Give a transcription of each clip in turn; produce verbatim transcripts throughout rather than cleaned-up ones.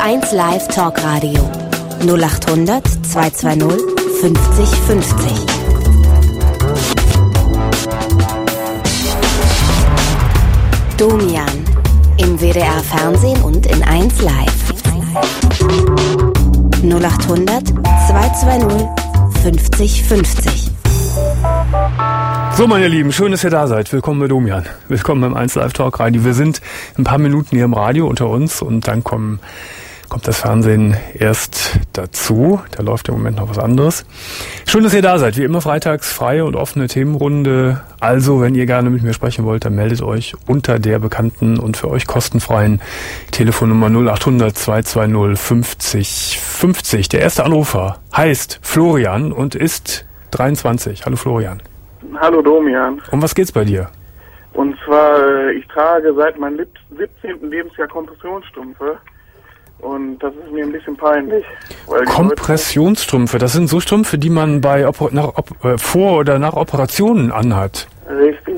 eins Live Talkradio null acht hundert zweihundertzweißig fünfzig fünfzig. Domian im W D R Fernsehen und in eins Live. null acht hundert zweihundertzweißig fünfzig fünfzig. So, meine Lieben, schön, dass ihr da seid. Willkommen bei Domian. Willkommen beim eins Live Talk Radio. Wir sind ein paar Minuten hier im Radio unter uns und dann kommen, kommt das Fernsehen erst dazu. Da läuft im Moment noch was anderes. Schön, dass ihr da seid. Wie immer freitags freie und offene Themenrunde. Also, wenn ihr gerne mit mir sprechen wollt, dann meldet euch unter der bekannten und für euch kostenfreien Telefonnummer null acht hundert zweihundertzweißig fünfzig fünfzig. Der erste Anrufer heißt Florian und ist dreiundzwanzig. Hallo Florian. Hallo Domian. Um was geht's bei dir? Und zwar, ich trage seit meinem siebzehnten Lebensjahr Kompressionsstrümpfe und das ist mir ein bisschen peinlich. Weil Kompressionsstrümpfe, das sind so Strümpfe, die man bei Oper- nach, op- äh, vor oder nach Operationen anhat. Richtig.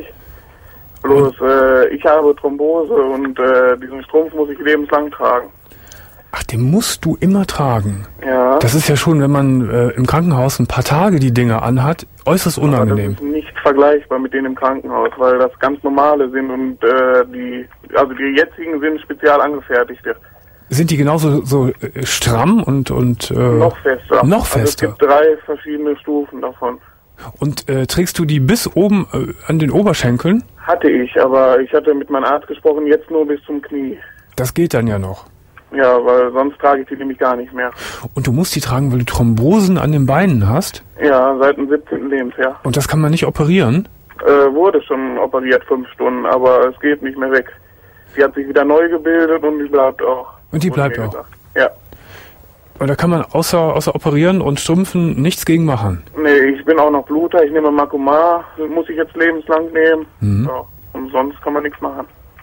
Bloß äh, ich habe Thrombose und äh, diesen Strumpf muss ich lebenslang tragen. Ach, den musst du immer tragen. Ja. Das ist ja schon, wenn man äh, im Krankenhaus ein paar Tage die Dinger anhat, äußerst unangenehm. Aber das ist nicht vergleichbar mit denen im Krankenhaus, weil das ganz normale sind und äh, die, also die jetzigen sind spezial angefertigte. Sind die genauso so äh, stramm und und äh, noch fester? Noch fester. Also es gibt drei verschiedene Stufen davon. Und äh, trägst du die bis oben äh, an den Oberschenkeln? Hatte ich, aber ich hatte mit meinem Arzt gesprochen, jetzt nur bis zum Knie. Das geht dann ja noch. Ja, weil sonst trage ich die nämlich gar nicht mehr. Und du musst die tragen, weil du Thrombosen an den Beinen hast? Ja, seit dem siebzehnten Lebensjahr. Und das kann man nicht operieren? Äh, wurde schon operiert, fünf Stunden, aber es geht nicht mehr weg. Die hat sich wieder neu gebildet und die bleibt auch. Und die bleibt auch? Ja. Und da kann man außer, außer operieren und Strümpfen nichts gegen machen? Nee, ich bin auch noch Bluter, ich nehme Makomar, muss ich jetzt lebenslang nehmen. Mhm. Ja, und sonst kann man nichts machen.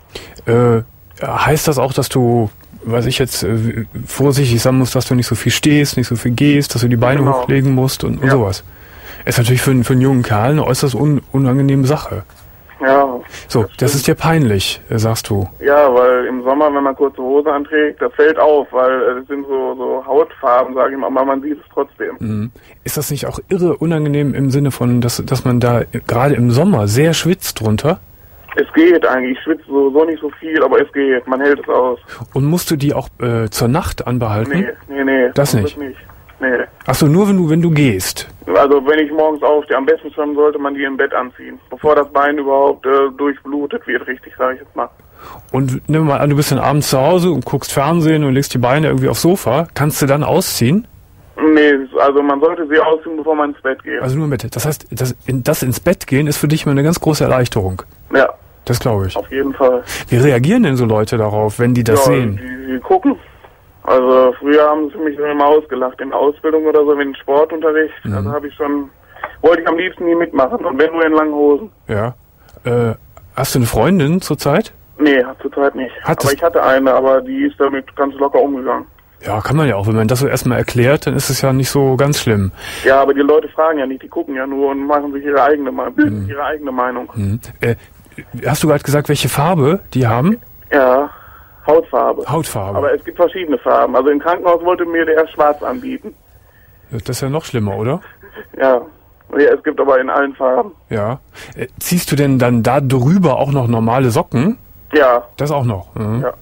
Äh, heißt das auch, dass du... weiß ich jetzt, äh, vorsichtig sein muss, dass du nicht so viel stehst, nicht so viel gehst, dass du die Beine genau. hochlegen musst und, und ja. sowas. Ist natürlich für, für einen jungen Kerl eine äußerst un, unangenehme Sache. Ja. So, das, das ist dir peinlich, sagst du. Ja, weil im Sommer, wenn man kurze Hose anträgt, das fällt auf, weil es sind so, so Hautfarben, sage ich mal, aber man sieht es trotzdem. Mhm. Ist das nicht auch irre unangenehm im Sinne von, dass, dass man da gerade im Sommer sehr schwitzt drunter? Es geht eigentlich, ich schwitze sowieso nicht so viel, aber es geht, man hält es aus. Und musst du die auch äh, zur Nacht anbehalten? Nee, nee, nee. Das nicht? nicht. Nee. Achso, nur wenn du, wenn du gehst? Also wenn ich morgens aufstehe, am besten schon sollte man die im Bett anziehen, bevor das Bein überhaupt äh, durchblutet wird, richtig, sage ich jetzt mal. Und nimm mal an, du bist dann abends zu Hause und guckst Fernsehen und legst die Beine irgendwie aufs Sofa, kannst du dann ausziehen? Nee, also man sollte sie ausziehen, bevor man ins Bett geht. Also nur im Bett. Das heißt, das, das ins Bett gehen ist für dich mal eine ganz große Erleichterung. Ja. Das glaube ich. Auf jeden Fall. Wie reagieren denn so Leute darauf, wenn die das ja, sehen? Die, die gucken. Also früher haben sie mich immer ausgelacht, in Ausbildung oder so, in Sportunterricht. Mhm. Also habe ich schon, wollte ich am liebsten nie mitmachen und wenn nur in langen Hosen. Ja. Äh, hast du eine Freundin zurzeit? Nee, zurzeit nicht. Hat aber ich hatte eine, aber die ist damit ganz locker umgegangen. Ja, kann man ja auch. Wenn man das so erstmal erklärt, dann ist es ja nicht so ganz schlimm. Ja, aber die Leute fragen ja nicht, die gucken ja nur und machen sich ihre eigene, bilden mhm. ihre eigene Meinung. Mhm. Äh, Hast du gerade gesagt, welche Farbe die haben? Ja, Hautfarbe. Hautfarbe. Aber es gibt verschiedene Farben. Also im Krankenhaus wollte mir der schwarz anbieten. Das ist ja noch schlimmer, oder? Ja. Ja, es gibt aber in allen Farben. Ja. Äh, ziehst du denn dann da drüber auch noch normale Socken? Ja. Das auch noch? Mhm. Ja.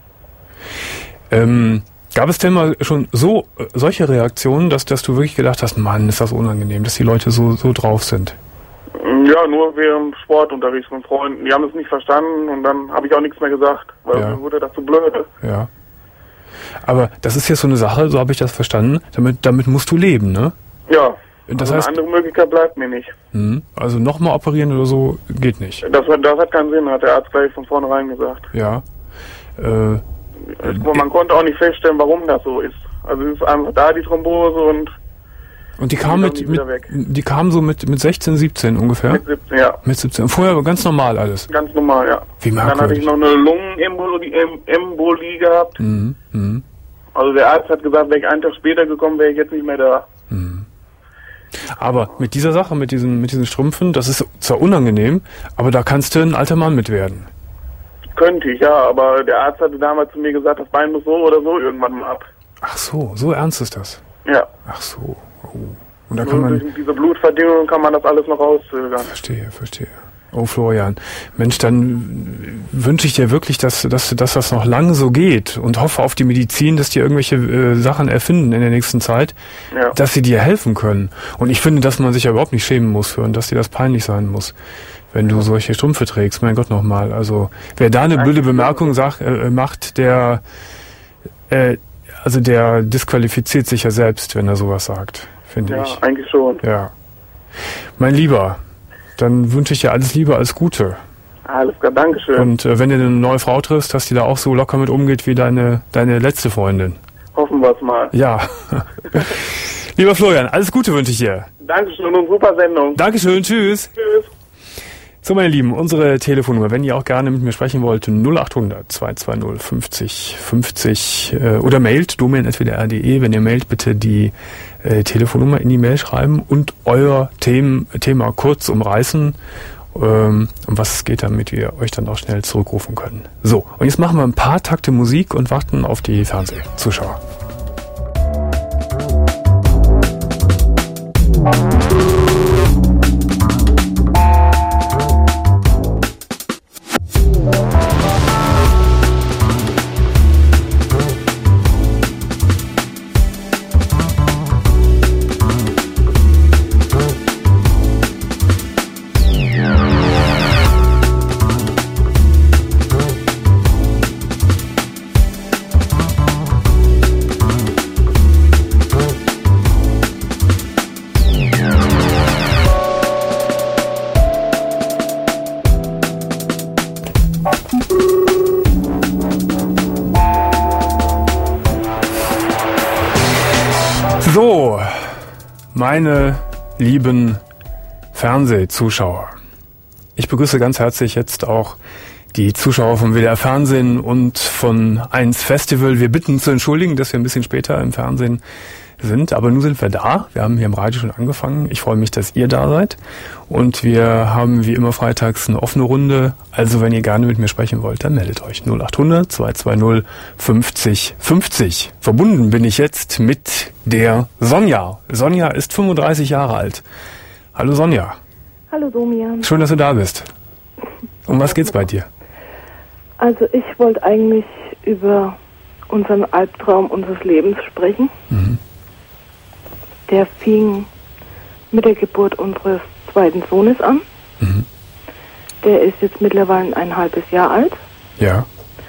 Ähm, gab es denn mal schon so äh, solche Reaktionen, dass, dass du wirklich gedacht hast, Mann, ist das unangenehm, dass die Leute so, so drauf sind? Ja, nur während Sportunterricht von Freunden. Die haben es nicht verstanden und dann habe ich auch nichts mehr gesagt, weil ja. mir wurde das zu blöde. Ja. Aber das ist jetzt so eine Sache, so habe ich das verstanden, damit, damit musst du leben, ne? Ja. Das also heißt, eine andere Möglichkeit bleibt mir nicht. Mh, also nochmal operieren oder so geht nicht. Das, das hat keinen Sinn, hat der Arzt gleich von vornherein gesagt. Ja. Äh, Aber man konnte auch nicht feststellen, warum das so ist. Also es ist einfach da die Thrombose und Und die kam mit, mit die kam so mit mit sechzehn, siebzehn ungefähr? Mit siebzehn, ja. Mit siebzehn. Vorher war ganz normal alles. Ganz normal, ja. Wie merkwürdig. Dann hatte ich noch eine Lungenembolie Embolie gehabt. Mhm. Mhm. Also der Arzt hat gesagt, wäre ich einen Tag später gekommen, wäre ich jetzt nicht mehr da. Mhm. Aber mit dieser Sache, mit diesen mit diesen Strümpfen, das ist zwar unangenehm, aber da kannst du ein alter Mann mit werden. Könnte ich, ja, aber der Arzt hatte damals zu mir gesagt, das Bein muss so oder so irgendwann mal ab. Ach so, so ernst ist das? Ja. Ach so, oh. Und da Nur kann man... durch diese Blutverdüngung kann man das alles noch rauszögern. Verstehe, verstehe. Oh Florian, Mensch, dann wünsche ich dir wirklich, dass, dass, dass das noch lange so geht und hoffe auf die Medizin, dass die irgendwelche äh, Sachen erfinden in der nächsten Zeit, ja. dass sie dir helfen können. Und ich finde, dass man sich ja überhaupt nicht schämen muss für und dass dir das peinlich sein muss, wenn du solche Strümpfe trägst. Mein Gott, nochmal. Also wer da eine blöde Bemerkung sagt, äh, macht, der äh, also der disqualifiziert sich ja selbst, wenn er sowas sagt, finde ja, ich. Ja, eigentlich schon. Ja. Mein Lieber, dann wünsche ich dir alles Liebe, alles Gute. Alles klar, Dankeschön. Und äh, wenn du eine neue Frau triffst, dass die da auch so locker mit umgeht wie deine, deine letzte Freundin. Hoffen wir es mal. Ja. Lieber Florian, alles Gute wünsche ich dir. Dankeschön und super Sendung. Dankeschön, tschüss. Tschüss. So, meine Lieben, unsere Telefonnummer, wenn ihr auch gerne mit mir sprechen wollt, null acht hundert zwei zwei null fünfzig fünfzig äh, oder mailt domain at w d r punkt d e. Wenn ihr mailt, bitte die äh, Telefonnummer in die Mail schreiben und euer Themen, Thema kurz umreißen, ähm, um was es geht, damit wir euch dann auch schnell zurückrufen können. So, und jetzt machen wir ein paar Takte Musik und warten auf die Fernsehzuschauer. So, meine lieben Fernsehzuschauer. Ich begrüße ganz herzlich jetzt auch die Zuschauer vom W D R Fernsehen und von eins Festival. Wir bitten zu entschuldigen, dass wir ein bisschen später im Fernsehen sind, aber nun sind wir da. Wir haben hier im Radio schon angefangen. Ich freue mich, dass ihr da seid. Und wir haben wie immer freitags eine offene Runde. Also wenn ihr gerne mit mir sprechen wollt, dann meldet euch null acht hundert zwei zwei null fünfzig fünfzig. Verbunden bin ich jetzt mit der Sonja. Sonja ist fünfunddreißig Jahre alt. Hallo Sonja. Hallo Domian. Schön, dass du da bist. Um was geht's bei dir? Also ich wollte eigentlich über unseren Albtraum unseres Lebens sprechen. Mhm. Der fing mit der Geburt unseres zweiten Sohnes an. Mhm. Der ist jetzt mittlerweile ein halbes Jahr alt. Ja.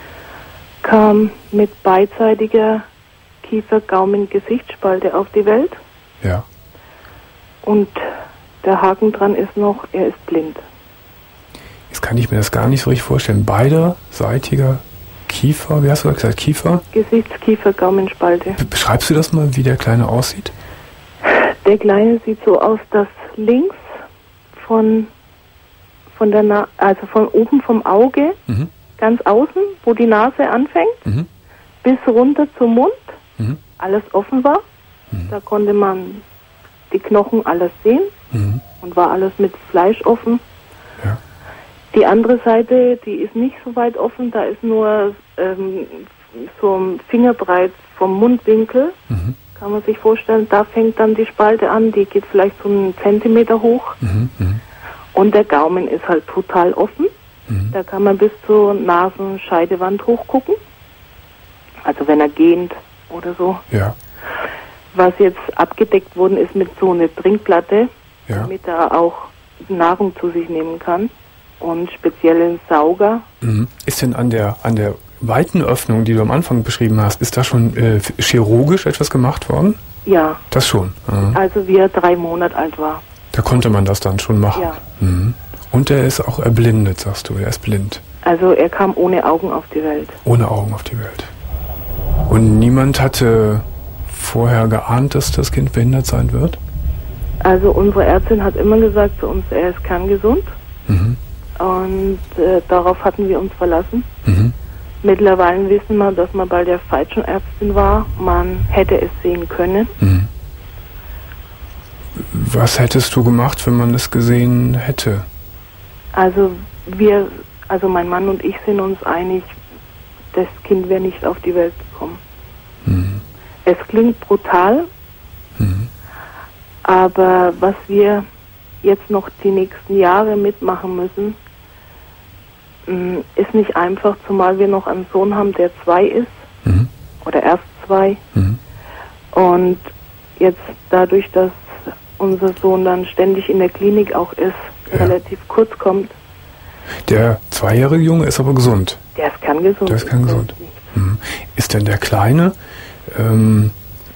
Kam mit beidseitiger Kiefer-Gaumen-Gesichtsspalte auf die Welt. Ja. Und der Haken dran ist noch, er ist blind. Jetzt kann ich mir das gar nicht so richtig vorstellen. Beiderseitiger Kiefer, wie hast du gesagt, Kiefer? Gesichtskiefer-Gaumenspalte. Beschreibst du das mal, wie der Kleine aussieht? Der Kleine sieht so aus, dass links von, von der Na- also von oben vom Auge, mhm. ganz außen, wo die Nase anfängt, mhm. bis runter zum Mund, mhm. alles offen war. Mhm. Da konnte man die Knochen alles sehen mhm. und war alles mit Fleisch offen. Ja. Die andere Seite, die ist nicht so weit offen, da ist nur ähm, so ein Fingerbreit vom Mundwinkel. Mhm. Kann man sich vorstellen, da fängt dann die Spalte an, die geht vielleicht so einen Zentimeter hoch. Mhm, mh. Und der Gaumen ist halt total offen. Mhm. Da kann man bis zur Nasenscheidewand hochgucken. Also wenn er gähnt oder so. Ja. Was jetzt abgedeckt worden ist mit so einer Trinkplatte, ja. damit er auch Nahrung zu sich nehmen kann. Und speziellen Sauger. Mhm. Ist denn an der, an der weiten Öffnung, die du am Anfang beschrieben hast, ist da schon äh, chirurgisch etwas gemacht worden? Ja. Das schon? Mhm. Also wie er drei Monate alt war. Da konnte man das dann schon machen? Ja. Mhm. Und er ist auch erblindet, sagst du, er ist blind? Also er kam ohne Augen auf die Welt. Ohne Augen auf die Welt. Und niemand hatte vorher geahnt, dass das Kind behindert sein wird? Also unsere Ärztin hat immer gesagt zu uns, er ist kerngesund. Mhm. Und äh, darauf hatten wir uns verlassen. Mhm. Mittlerweile wissen wir, dass man bei der falschen Ärztin war. Man hätte es sehen können. Mhm. Was hättest du gemacht, wenn man es gesehen hätte? Also wir Also mein Mann und ich sind uns einig, das Kind wäre nicht auf die Welt gekommen. Mhm. Es klingt brutal, mhm. aber was wir jetzt noch die nächsten Jahre mitmachen müssen, ist nicht einfach, zumal wir noch einen Sohn haben, der zwei ist, mhm. oder erst zwei. Mhm. Und jetzt dadurch, dass unser Sohn dann ständig in der Klinik auch ist, ja. relativ kurz kommt. Der zweijährige Junge ist aber gesund. Der ist kerngesund. Der ist kerngesund. Mhm. Ist denn der Kleine ähm,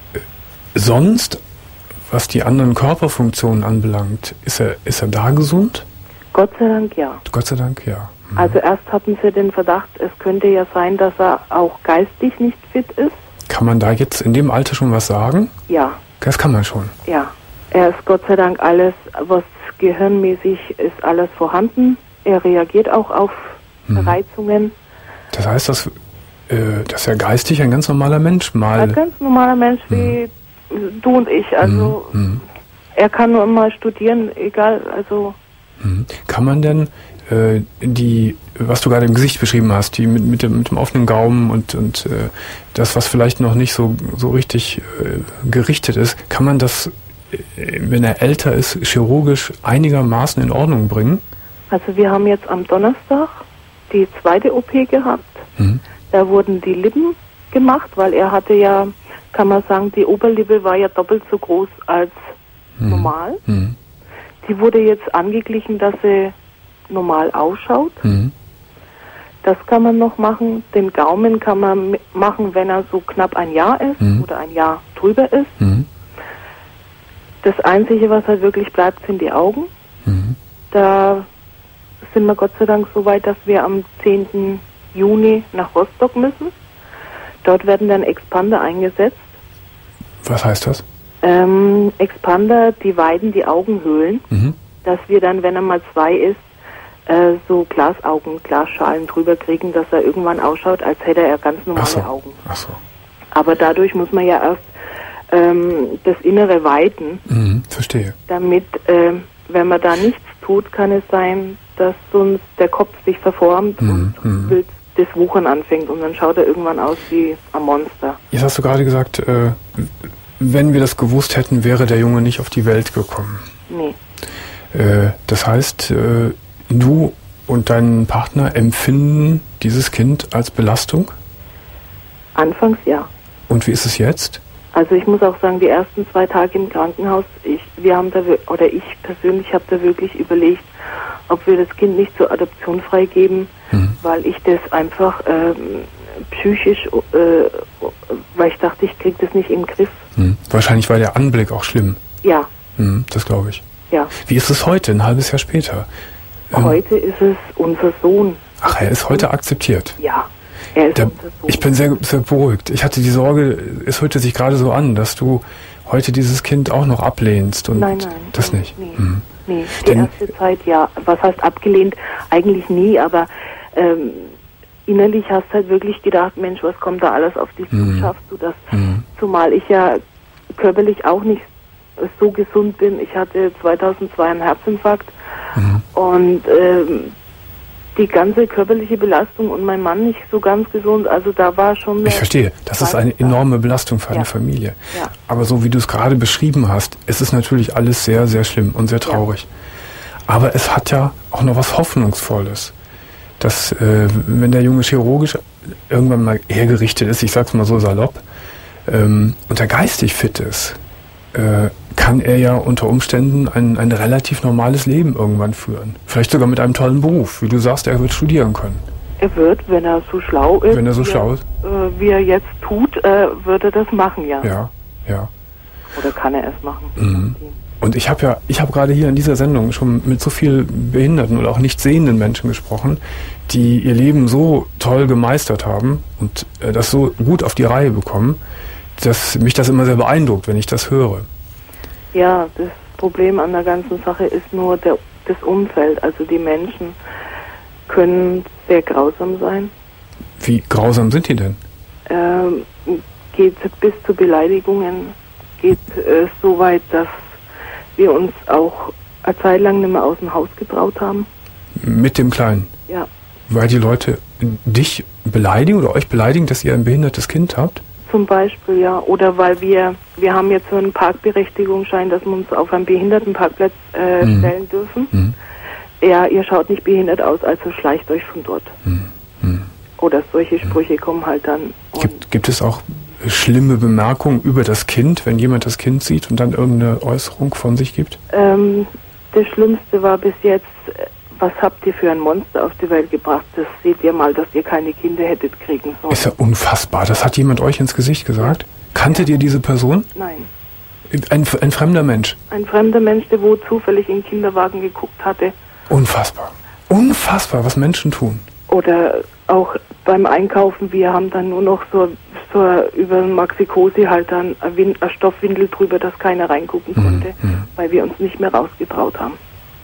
sonst, was die anderen Körperfunktionen anbelangt, ist er, ist er da gesund? Gott sei Dank ja. Gott sei Dank ja. Mhm. Also erst hatten sie den Verdacht, es könnte ja sein, dass er auch geistig nicht fit ist. Kann man da jetzt in dem Alter schon was sagen? Ja. Das kann man schon. Ja. Er ist Gott sei Dank alles, was gehirnmäßig ist, alles vorhanden. Er reagiert auch auf mhm. Reizungen. Das heißt, dass, äh, dass er geistig ein ganz normaler Mensch mal... Ein ganz normaler Mensch wie mhm. du und ich. Also mhm. er kann nur immer studieren, egal, also... Mhm. Kann man denn äh, die, was du gerade im Gesicht beschrieben hast, die mit, mit, dem, mit dem offenen Gaumen und, und äh, das, was vielleicht noch nicht so, so richtig äh, gerichtet ist, kann man das, äh, wenn er älter ist, chirurgisch einigermaßen in Ordnung bringen? Also wir haben jetzt am Donnerstag die zweite O P gehabt. Mhm. Da wurden die Lippen gemacht, weil er hatte ja, kann man sagen, die Oberlippe war ja doppelt so groß als mhm. normal. Mhm. Die wurde jetzt angeglichen, dass sie normal ausschaut. Mhm. Das kann man noch machen. Den Gaumen kann man machen, wenn er so knapp ein Jahr ist mhm. oder ein Jahr drüber ist. Mhm. Das Einzige, was halt wirklich bleibt, sind die Augen. Mhm. Da sind wir Gott sei Dank so weit, dass wir am zehnten Juni nach Rostock müssen. Dort werden dann Expander eingesetzt. Was heißt das? Ähm, Expander, die weiden die Augenhöhlen, mhm. dass wir dann, wenn er mal zwei ist, äh, so Glasaugen, Glasschalen drüber kriegen, dass er irgendwann ausschaut, als hätte er ganz normale Ach so. Augen. Ach so. Aber dadurch muss man ja erst ähm, das Innere weiten. Mhm, verstehe. Damit, äh, wenn man da nichts tut, kann es sein, dass sonst der Kopf sich verformt mhm, und mhm. wild das Wuchern anfängt und dann schaut er irgendwann aus wie ein Monster. Jetzt hast du gerade gesagt, äh, wenn wir das gewusst hätten, wäre der Junge nicht auf die Welt gekommen. Nee. Äh, das heißt, äh, du und dein Partner empfinden dieses Kind als Belastung? Anfangs ja. Und wie ist es jetzt? Also ich muss auch sagen, die ersten zwei Tage im Krankenhaus, ich, wir haben da, oder ich persönlich habe da wirklich überlegt, ob wir das Kind nicht zur Adoption freigeben, mhm. weil ich das einfach ähm, psychisch, äh, weil ich dachte, ich kriege das nicht im Griff. Mhm. Wahrscheinlich war der Anblick auch schlimm. Ja. Mhm, das glaube ich. Ja. Wie ist es heute, ein halbes Jahr später? Heute ähm, ist es unser Sohn. Ach, er ist heute akzeptiert? Ja, er ist der, unser Sohn. Ich bin sehr, sehr beruhigt. Ich hatte die Sorge, es hörte sich gerade so an, dass du heute dieses Kind auch noch ablehnst. Und nein, nein. Das nein, nicht? Nee, mhm. nee. Die Denn, erste Zeit, ja. Was heißt abgelehnt? Eigentlich nie, aber ähm, innerlich hast du halt wirklich gedacht, Mensch, was kommt da alles auf dich zu? Mhm. Schaffst du das? Mhm. Zumal ich ja körperlich auch nicht so gesund bin. Ich hatte zweitausendzwei einen Herzinfarkt mhm. und ähm, die ganze körperliche Belastung und mein Mann nicht so ganz gesund, also da war schon... Ich verstehe, das ist eine enorme Belastung für eine ja. Familie. Ja. Aber so wie du es gerade beschrieben hast, es ist natürlich alles sehr, sehr schlimm und sehr traurig. Ja. Aber es hat ja auch noch was Hoffnungsvolles, dass äh, wenn der Junge chirurgisch irgendwann mal hergerichtet ist, ich sag's mal so salopp, ähm, und er geistig fit ist, äh, kann er ja unter Umständen ein, ein relativ normales Leben irgendwann führen. Vielleicht sogar mit einem tollen Beruf. Wie du sagst, er wird studieren können. Er wird, wenn er so schlau ist, wenn er so wie, schlau ist. Äh, wie er jetzt tut, äh, wird er das machen, ja. Ja, ja. Oder kann er es machen. Mhm. Und ich habe ja, ich habe gerade hier in dieser Sendung schon mit so vielen behinderten oder auch nicht sehenden Menschen gesprochen, die ihr Leben so toll gemeistert haben und äh, das so gut auf die Reihe bekommen, dass mich das immer sehr beeindruckt, wenn ich das höre. Ja, das Problem an der ganzen Sache ist nur der, das Umfeld. Also die Menschen können sehr grausam sein. Wie grausam sind die denn? Ähm, geht bis zu Beleidigungen, geht äh, so weit, dass wir uns auch eine Zeit lang nicht mehr aus dem Haus getraut haben. Mit dem Kleinen? Ja. weil die Leute dich beleidigen oder euch beleidigen, dass ihr ein behindertes Kind habt? Zum Beispiel, ja. Oder weil wir, wir haben jetzt so einen Parkberechtigungsschein, dass wir uns auf einen Behindertenparkplatz äh, mhm. stellen dürfen. Mhm. Ja, ihr schaut nicht behindert aus, also schleicht euch von dort. Mhm. Oder solche Sprüche mhm. kommen halt dann. Gibt, gibt es auch schlimme Bemerkungen über das Kind, wenn jemand das Kind sieht und dann irgendeine Äußerung von sich gibt? Ähm, das Schlimmste war bis jetzt, was habt ihr für ein Monster auf die Welt gebracht? Das seht ihr mal, dass ihr keine Kinder hättet kriegen sollen. Ist ja unfassbar. Das hat jemand euch ins Gesicht gesagt? Ja. Kanntet ihr diese Person? Nein. Ein, ein fremder Mensch? Ein fremder Mensch, der wo zufällig in den Kinderwagen geguckt hatte. Unfassbar. Unfassbar, was Menschen tun. Oder auch beim Einkaufen, wir haben dann nur noch so, so über Maxi-Cosi halt dann eine Stoffwindel drüber, dass keiner reingucken konnte, mhm. weil wir uns nicht mehr rausgetraut haben.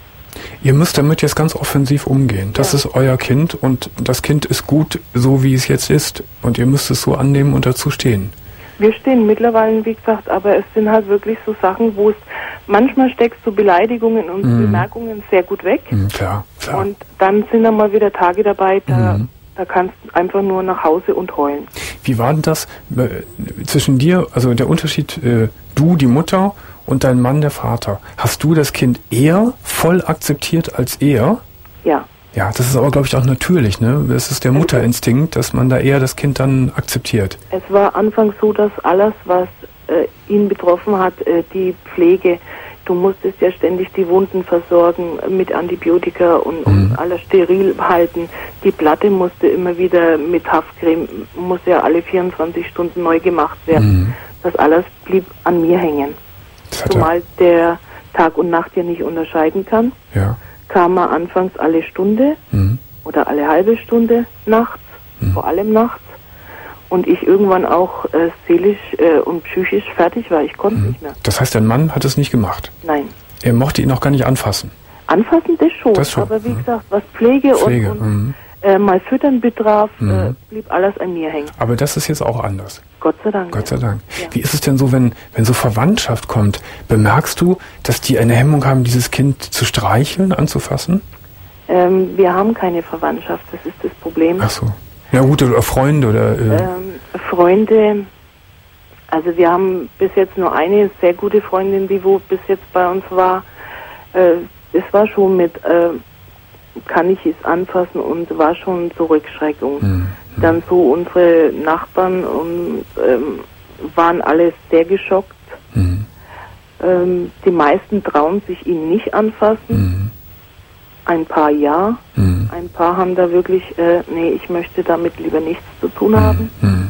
Ihr müsst damit jetzt ganz offensiv umgehen. Das ja. ist euer Kind und das Kind ist gut, so wie es jetzt ist. Und ihr müsst es so annehmen und dazu stehen. Wir stehen mittlerweile, wie gesagt, aber es sind halt wirklich so Sachen, wo es manchmal steckst du Beleidigungen und mm. Bemerkungen sehr gut weg. Mm, klar, klar. Und dann sind dann mal wieder Tage dabei, da, mm. da kannst du einfach nur nach Hause und heulen. Wie war denn das äh, zwischen dir, also der Unterschied, äh, du, die Mutter und dein Mann, der Vater? Hast du das Kind eher voll akzeptiert als er? Ja. Ja, das ist aber, glaube ich, auch natürlich, ne? Das ist der Mutterinstinkt, dass man da eher das Kind dann akzeptiert. Es war anfangs so, dass alles, was äh, ihn betroffen hat, äh, die Pflege, du musstest ja ständig die Wunden versorgen mit Antibiotika und, mhm. und alles steril halten. Die Platte musste immer wieder mit Haftcreme, musste ja alle vierundzwanzig Stunden neu gemacht werden. Mhm. Das alles blieb an mir hängen. Zumal der Tag und Nacht ja nicht unterscheiden kann. Ja. Kam er anfangs alle Stunde mhm. oder alle halbe Stunde nachts, mhm. vor allem nachts. Und ich irgendwann auch äh, seelisch äh, und psychisch fertig war. Ich konnte mhm. nicht mehr. Das heißt, dein Mann hat es nicht gemacht? Nein. Er mochte ihn auch gar nicht anfassen? Anfassen, das schon. Das schon. Aber wie mhm. gesagt, was Pflege, Pflege. und, und mhm. äh, mal Füttern betraf, mhm. äh, blieb alles an mir hängen. Aber das ist jetzt auch anders? Gott sei Dank. Gott sei Dank. Ja. Wie ist es denn so, wenn, wenn so Verwandtschaft kommt? Bemerkst du, dass die eine Hemmung haben, dieses Kind zu streicheln, anzufassen? Ähm, wir haben keine Verwandtschaft, das ist das Problem. Ach so. Ja gut, oder Freunde oder... Äh ähm, Freunde, also wir haben bis jetzt nur eine sehr gute Freundin, die wo bis jetzt bei uns war. Äh, es war schon mit, äh, kann ich es anfassen und war schon Zurückschreckung. Mhm. Dann so unsere Nachbarn und, ähm, waren alle sehr geschockt. Mhm. Ähm, die meisten trauen sich ihn nicht anfassen. Mhm. Ein paar ja. Mhm. Ein paar haben da wirklich, äh, nee, ich möchte damit lieber nichts zu tun haben. Mhm.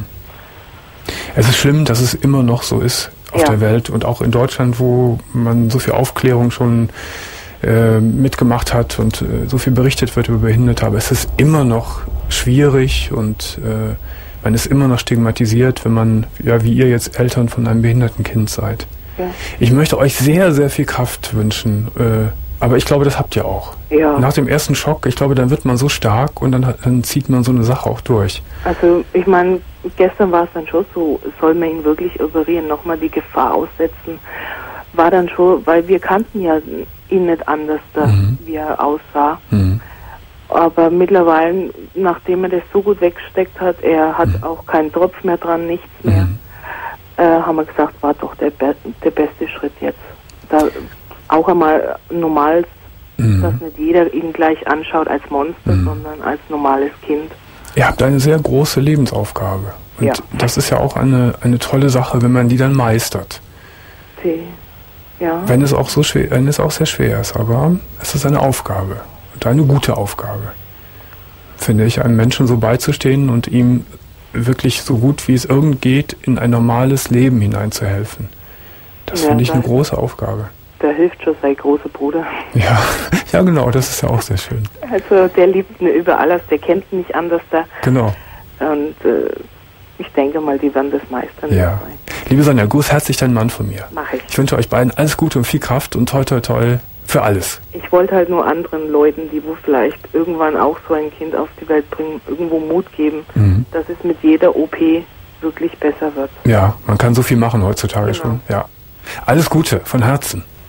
Es ist schlimm, dass es immer noch so ist auf ja. der Welt und auch in Deutschland, wo man so viel Aufklärung schon äh, mitgemacht hat und äh, so viel berichtet wird über Behinderte. Aber es ist immer noch schwierig und äh, man ist immer noch stigmatisiert, wenn man, ja, wie ihr jetzt Eltern von einem behinderten Kind seid. Ja. Ich möchte euch sehr, sehr viel Kraft wünschen, äh, aber ich glaube, das habt ihr auch. Ja. Nach dem ersten Schock, ich glaube, dann wird man so stark und dann, dann zieht man so eine Sache auch durch. Also ich meine, gestern war es dann schon so, soll man ihn wirklich operieren, nochmal die Gefahr aussetzen, war dann schon, weil wir kannten ja ihn nicht anders, da, mhm. wie er aussah. Mhm. Aber mittlerweile, nachdem er das so gut weggesteckt hat, er hat mhm. auch keinen Tropf mehr dran, nichts mehr, mhm. äh, haben wir gesagt, war doch der, be- der beste Schritt jetzt. Da auch einmal normal, mhm. dass nicht jeder ihn gleich anschaut als Monster, mhm. sondern als normales Kind. Ihr habt eine sehr große Lebensaufgabe. Und ja. das ist ja auch eine, eine tolle Sache, wenn man die dann meistert. Die, ja. Wenn es auch so schwer, wenn es auch sehr schwer ist, aber es ist eine Aufgabe. Und eine gute Aufgabe. Finde ich, einem Menschen so beizustehen und ihm wirklich so gut wie es irgend geht, in ein normales Leben hineinzuhelfen. Das ja, finde ich eine große Aufgabe. Da hilft schon sein großer Bruder. Ja, ja genau, das ist ja auch sehr schön. Also der liebt ihn über alles, der kennt ihn nicht anders da. Genau. Und äh, ich denke mal, die werden das meistern. Ja. Sein. Liebe Sonja, grüß herzlich deinen Mann von mir. Mach ich. Ich wünsche euch beiden alles Gute und viel Kraft und toi toi toi für alles. Ich wollte halt nur anderen Leuten, die wo vielleicht irgendwann auch so ein Kind auf die Welt bringen, irgendwo Mut geben, mhm. dass es mit jeder O P wirklich besser wird. Ja, man kann so viel machen heutzutage genau. schon. Ja. Alles Gute, von Herzen.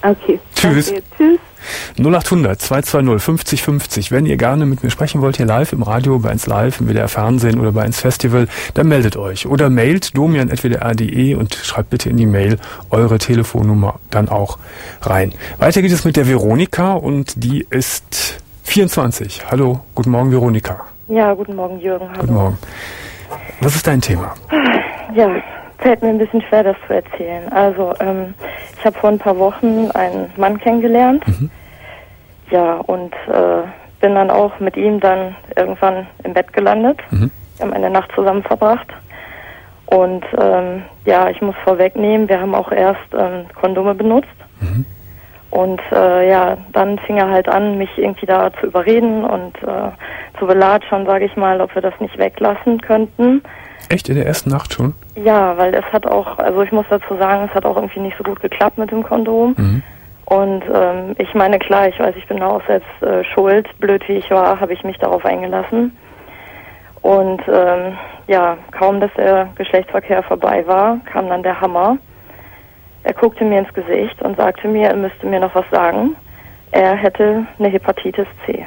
Okay. Tschüss. Okay. Tschüss. null acht hundert zwei zwei null fünfzig fünfzig. Wenn ihr gerne mit mir sprechen wollt, hier live im Radio, bei eins Live, im W D R Fernsehen oder bei eins Festival, dann meldet euch. Oder mailt domian at w d r punkt d e und schreibt bitte in die Mail eure Telefonnummer dann auch rein. Weiter geht es mit der Veronika und die ist vierundzwanzig. Hallo, guten Morgen Veronika. Ja, guten Morgen Jürgen. Hallo. Guten Morgen. Was ist dein Thema? Ja, fällt mir ein bisschen schwer, das zu erzählen. Also, ähm, ich habe vor ein paar Wochen einen Mann kennengelernt. Mhm. Ja, und äh, bin dann auch mit ihm dann irgendwann im Bett gelandet. Mhm. Wir haben eine Nacht zusammen verbracht. Und ähm, ja, ich muss vorwegnehmen, wir haben auch erst ähm, Kondome benutzt. Mhm. Und äh, ja, dann fing er halt an, mich irgendwie da zu überreden und äh, zu belatschern, sage ich mal, ob wir das nicht weglassen könnten. Echt, in der ersten Nacht schon? Ja, weil es hat auch, also ich muss dazu sagen, es hat auch irgendwie nicht so gut geklappt mit dem Kondom. Mhm. Und ähm, ich meine, klar, ich weiß, ich bin da auch selbst äh, schuld. Blöd wie ich war, habe ich mich darauf eingelassen. Und ähm, ja, kaum, dass der Geschlechtsverkehr vorbei war, kam dann der Hammer. Er guckte mir ins Gesicht und sagte mir, er müsste mir noch was sagen. Er hätte eine Hepatitis C.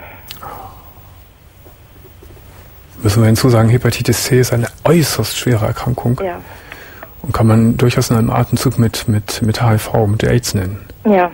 Müssen wir hinzusagen, Hepatitis C ist eine äußerst schwere Erkrankung. Ja. Und kann man durchaus in einem Atemzug mit, mit, mit H I V, mit AIDS nennen. Ja.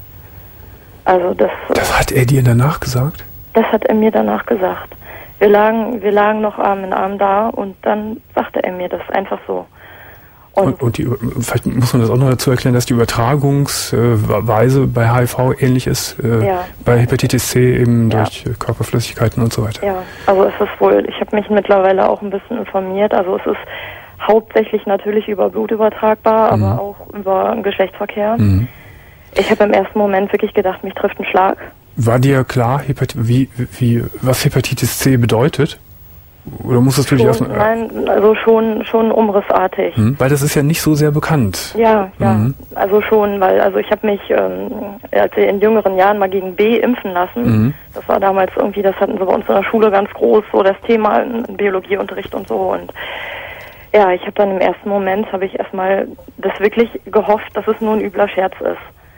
Also das... Das hat er dir danach gesagt? Das hat er mir danach gesagt. Wir lagen, wir lagen noch Arm in Arm da und dann sagte er mir das einfach so. Und, und, und die, vielleicht muss man das auch noch dazu erklären, dass die Übertragungsweise bei H I V ähnlich ist, äh, ja. bei Hepatitis C eben ja. durch Körperflüssigkeiten und so weiter. Ja, also es ist wohl, ich habe mich mittlerweile auch ein bisschen informiert, also es ist hauptsächlich natürlich über Blut übertragbar, mhm. aber auch über Geschlechtsverkehr. Mhm. Ich habe im ersten Moment wirklich gedacht, mich trifft ein Schlag. War dir klar, Hepat- wie, wie, was Hepatitis C bedeutet? Oder musstest du dich erstmal... Nein, also schon schon umrissartig. Hm, weil das ist ja nicht so sehr bekannt. Ja, ja, mhm. also schon, weil also ich habe mich ähm, also in jüngeren Jahren mal gegen B impfen lassen. Mhm. Das war damals irgendwie, das hatten sie bei uns in der Schule ganz groß, so das Thema in Biologieunterricht und so. Und ja, ich habe dann im ersten Moment, habe ich erstmal das wirklich gehofft, dass es nur ein übler Scherz ist.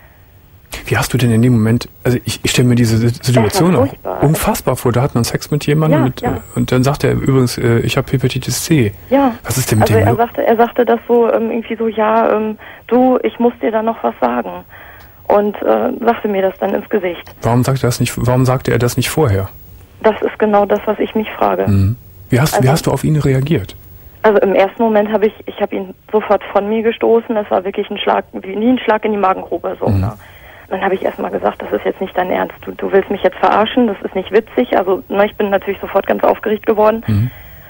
Wie hast du denn in dem Moment, also ich, ich stelle mir diese Situation auch unfassbar vor, da hat man Sex mit jemandem ja, mit, ja. und dann sagt er übrigens, äh, ich habe Hepatitis C. Ja. Was ist denn mit also dem? Er sagte, er sagte das so ähm, irgendwie so, ja, ähm, du, ich muss dir da noch was sagen. Und äh, sagte mir das dann ins Gesicht. Warum sagt er das nicht, warum sagte er das nicht vorher? Das ist genau das, was ich mich frage. Mhm. Wie hast, also, wie hast du auf ihn reagiert? Also im ersten Moment habe ich, ich habe ihn sofort von mir gestoßen, es war wirklich ein Schlag, wie nie ein Schlag in die Magengrube, so, mhm. ne? Dann habe ich erstmal gesagt, das ist jetzt nicht dein Ernst. Du, du willst mich jetzt verarschen, das ist nicht witzig. Also ne, ich bin natürlich sofort ganz aufgeregt geworden. Mhm.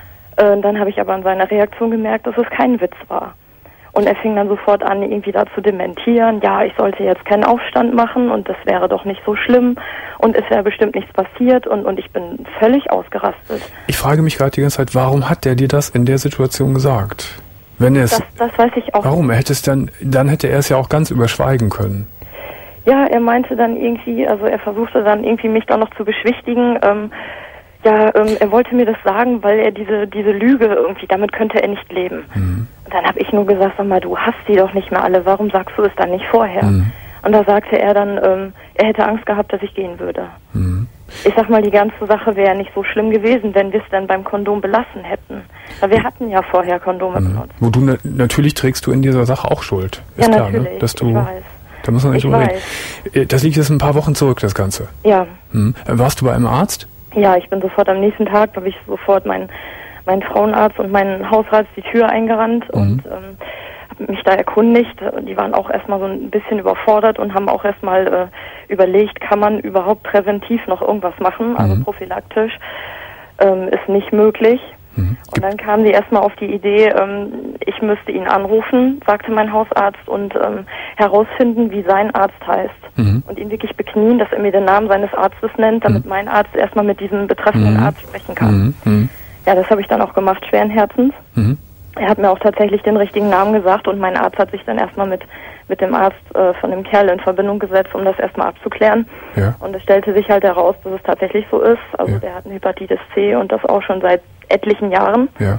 Äh, dann habe ich aber an seiner Reaktion gemerkt, dass es kein Witz war. Und er fing dann sofort an, irgendwie da zu dementieren. Ja, ich sollte jetzt keinen Aufstand machen und das wäre doch nicht so schlimm. Und es wäre bestimmt nichts passiert. Und, und ich bin völlig ausgerastet. Ich frage mich gerade die ganze Zeit, warum hat der dir das in der Situation gesagt? Wenn er es, das, das weiß ich auch. Warum? Er hätte es dann, dann hätte er es ja auch ganz überschweigen können. Ja, er meinte dann irgendwie, also er versuchte dann irgendwie mich da noch zu beschwichtigen. Ähm, ja, ähm, er wollte mir das sagen, weil er diese diese Lüge irgendwie, damit könnte er nicht leben. Mhm. Und dann habe ich nur gesagt, sag mal, du hast sie doch nicht mehr alle, warum sagst du es dann nicht vorher? Mhm. Und da sagte er dann, ähm, er hätte Angst gehabt, dass ich gehen würde. Mhm. Ich sag mal, die ganze Sache wäre nicht so schlimm gewesen, wenn wir es dann beim Kondom belassen hätten. Weil wir hatten ja vorher Kondome mhm. benutzt. Wo du na- natürlich trägst du in dieser Sache auch Schuld. Ist ja, klar, natürlich, ne? Dass du ich weiß. Da muss man nicht ich drüber weiß. reden. Das liegt jetzt ein paar Wochen zurück, das Ganze. Ja. Hm. Warst du bei einem Arzt? Ja, ich bin sofort am nächsten Tag, da habe ich sofort meinen meinen Frauenarzt und meinen Hausarzt die Tür eingerannt mhm. und ähm, habe mich da erkundigt. Die waren auch erstmal so ein bisschen überfordert und haben auch erstmal äh, überlegt, kann man überhaupt präventiv noch irgendwas machen, also mhm. prophylaktisch. Ähm, ist nicht möglich. Mhm. Und dann kamen sie erstmal auf die Idee, ähm, ich müsste ihn anrufen, sagte mein Hausarzt, und ähm, herausfinden, wie sein Arzt heißt. Mhm. Und ihn wirklich beknien, dass er mir den Namen seines Arztes nennt, damit mhm. mein Arzt erstmal mit diesem betreffenden mhm. Arzt sprechen kann. Mhm. Ja, das habe ich dann auch gemacht, schweren Herzens. Mhm. Er hat mir auch tatsächlich den richtigen Namen gesagt und mein Arzt hat sich dann erstmal mit mit dem Arzt äh, von dem Kerl in Verbindung gesetzt, um das erstmal abzuklären. Ja. Und es stellte sich halt heraus, dass es tatsächlich so ist. Also ja. der hat eine Hepatitis C und das auch schon seit etlichen Jahren. Ja.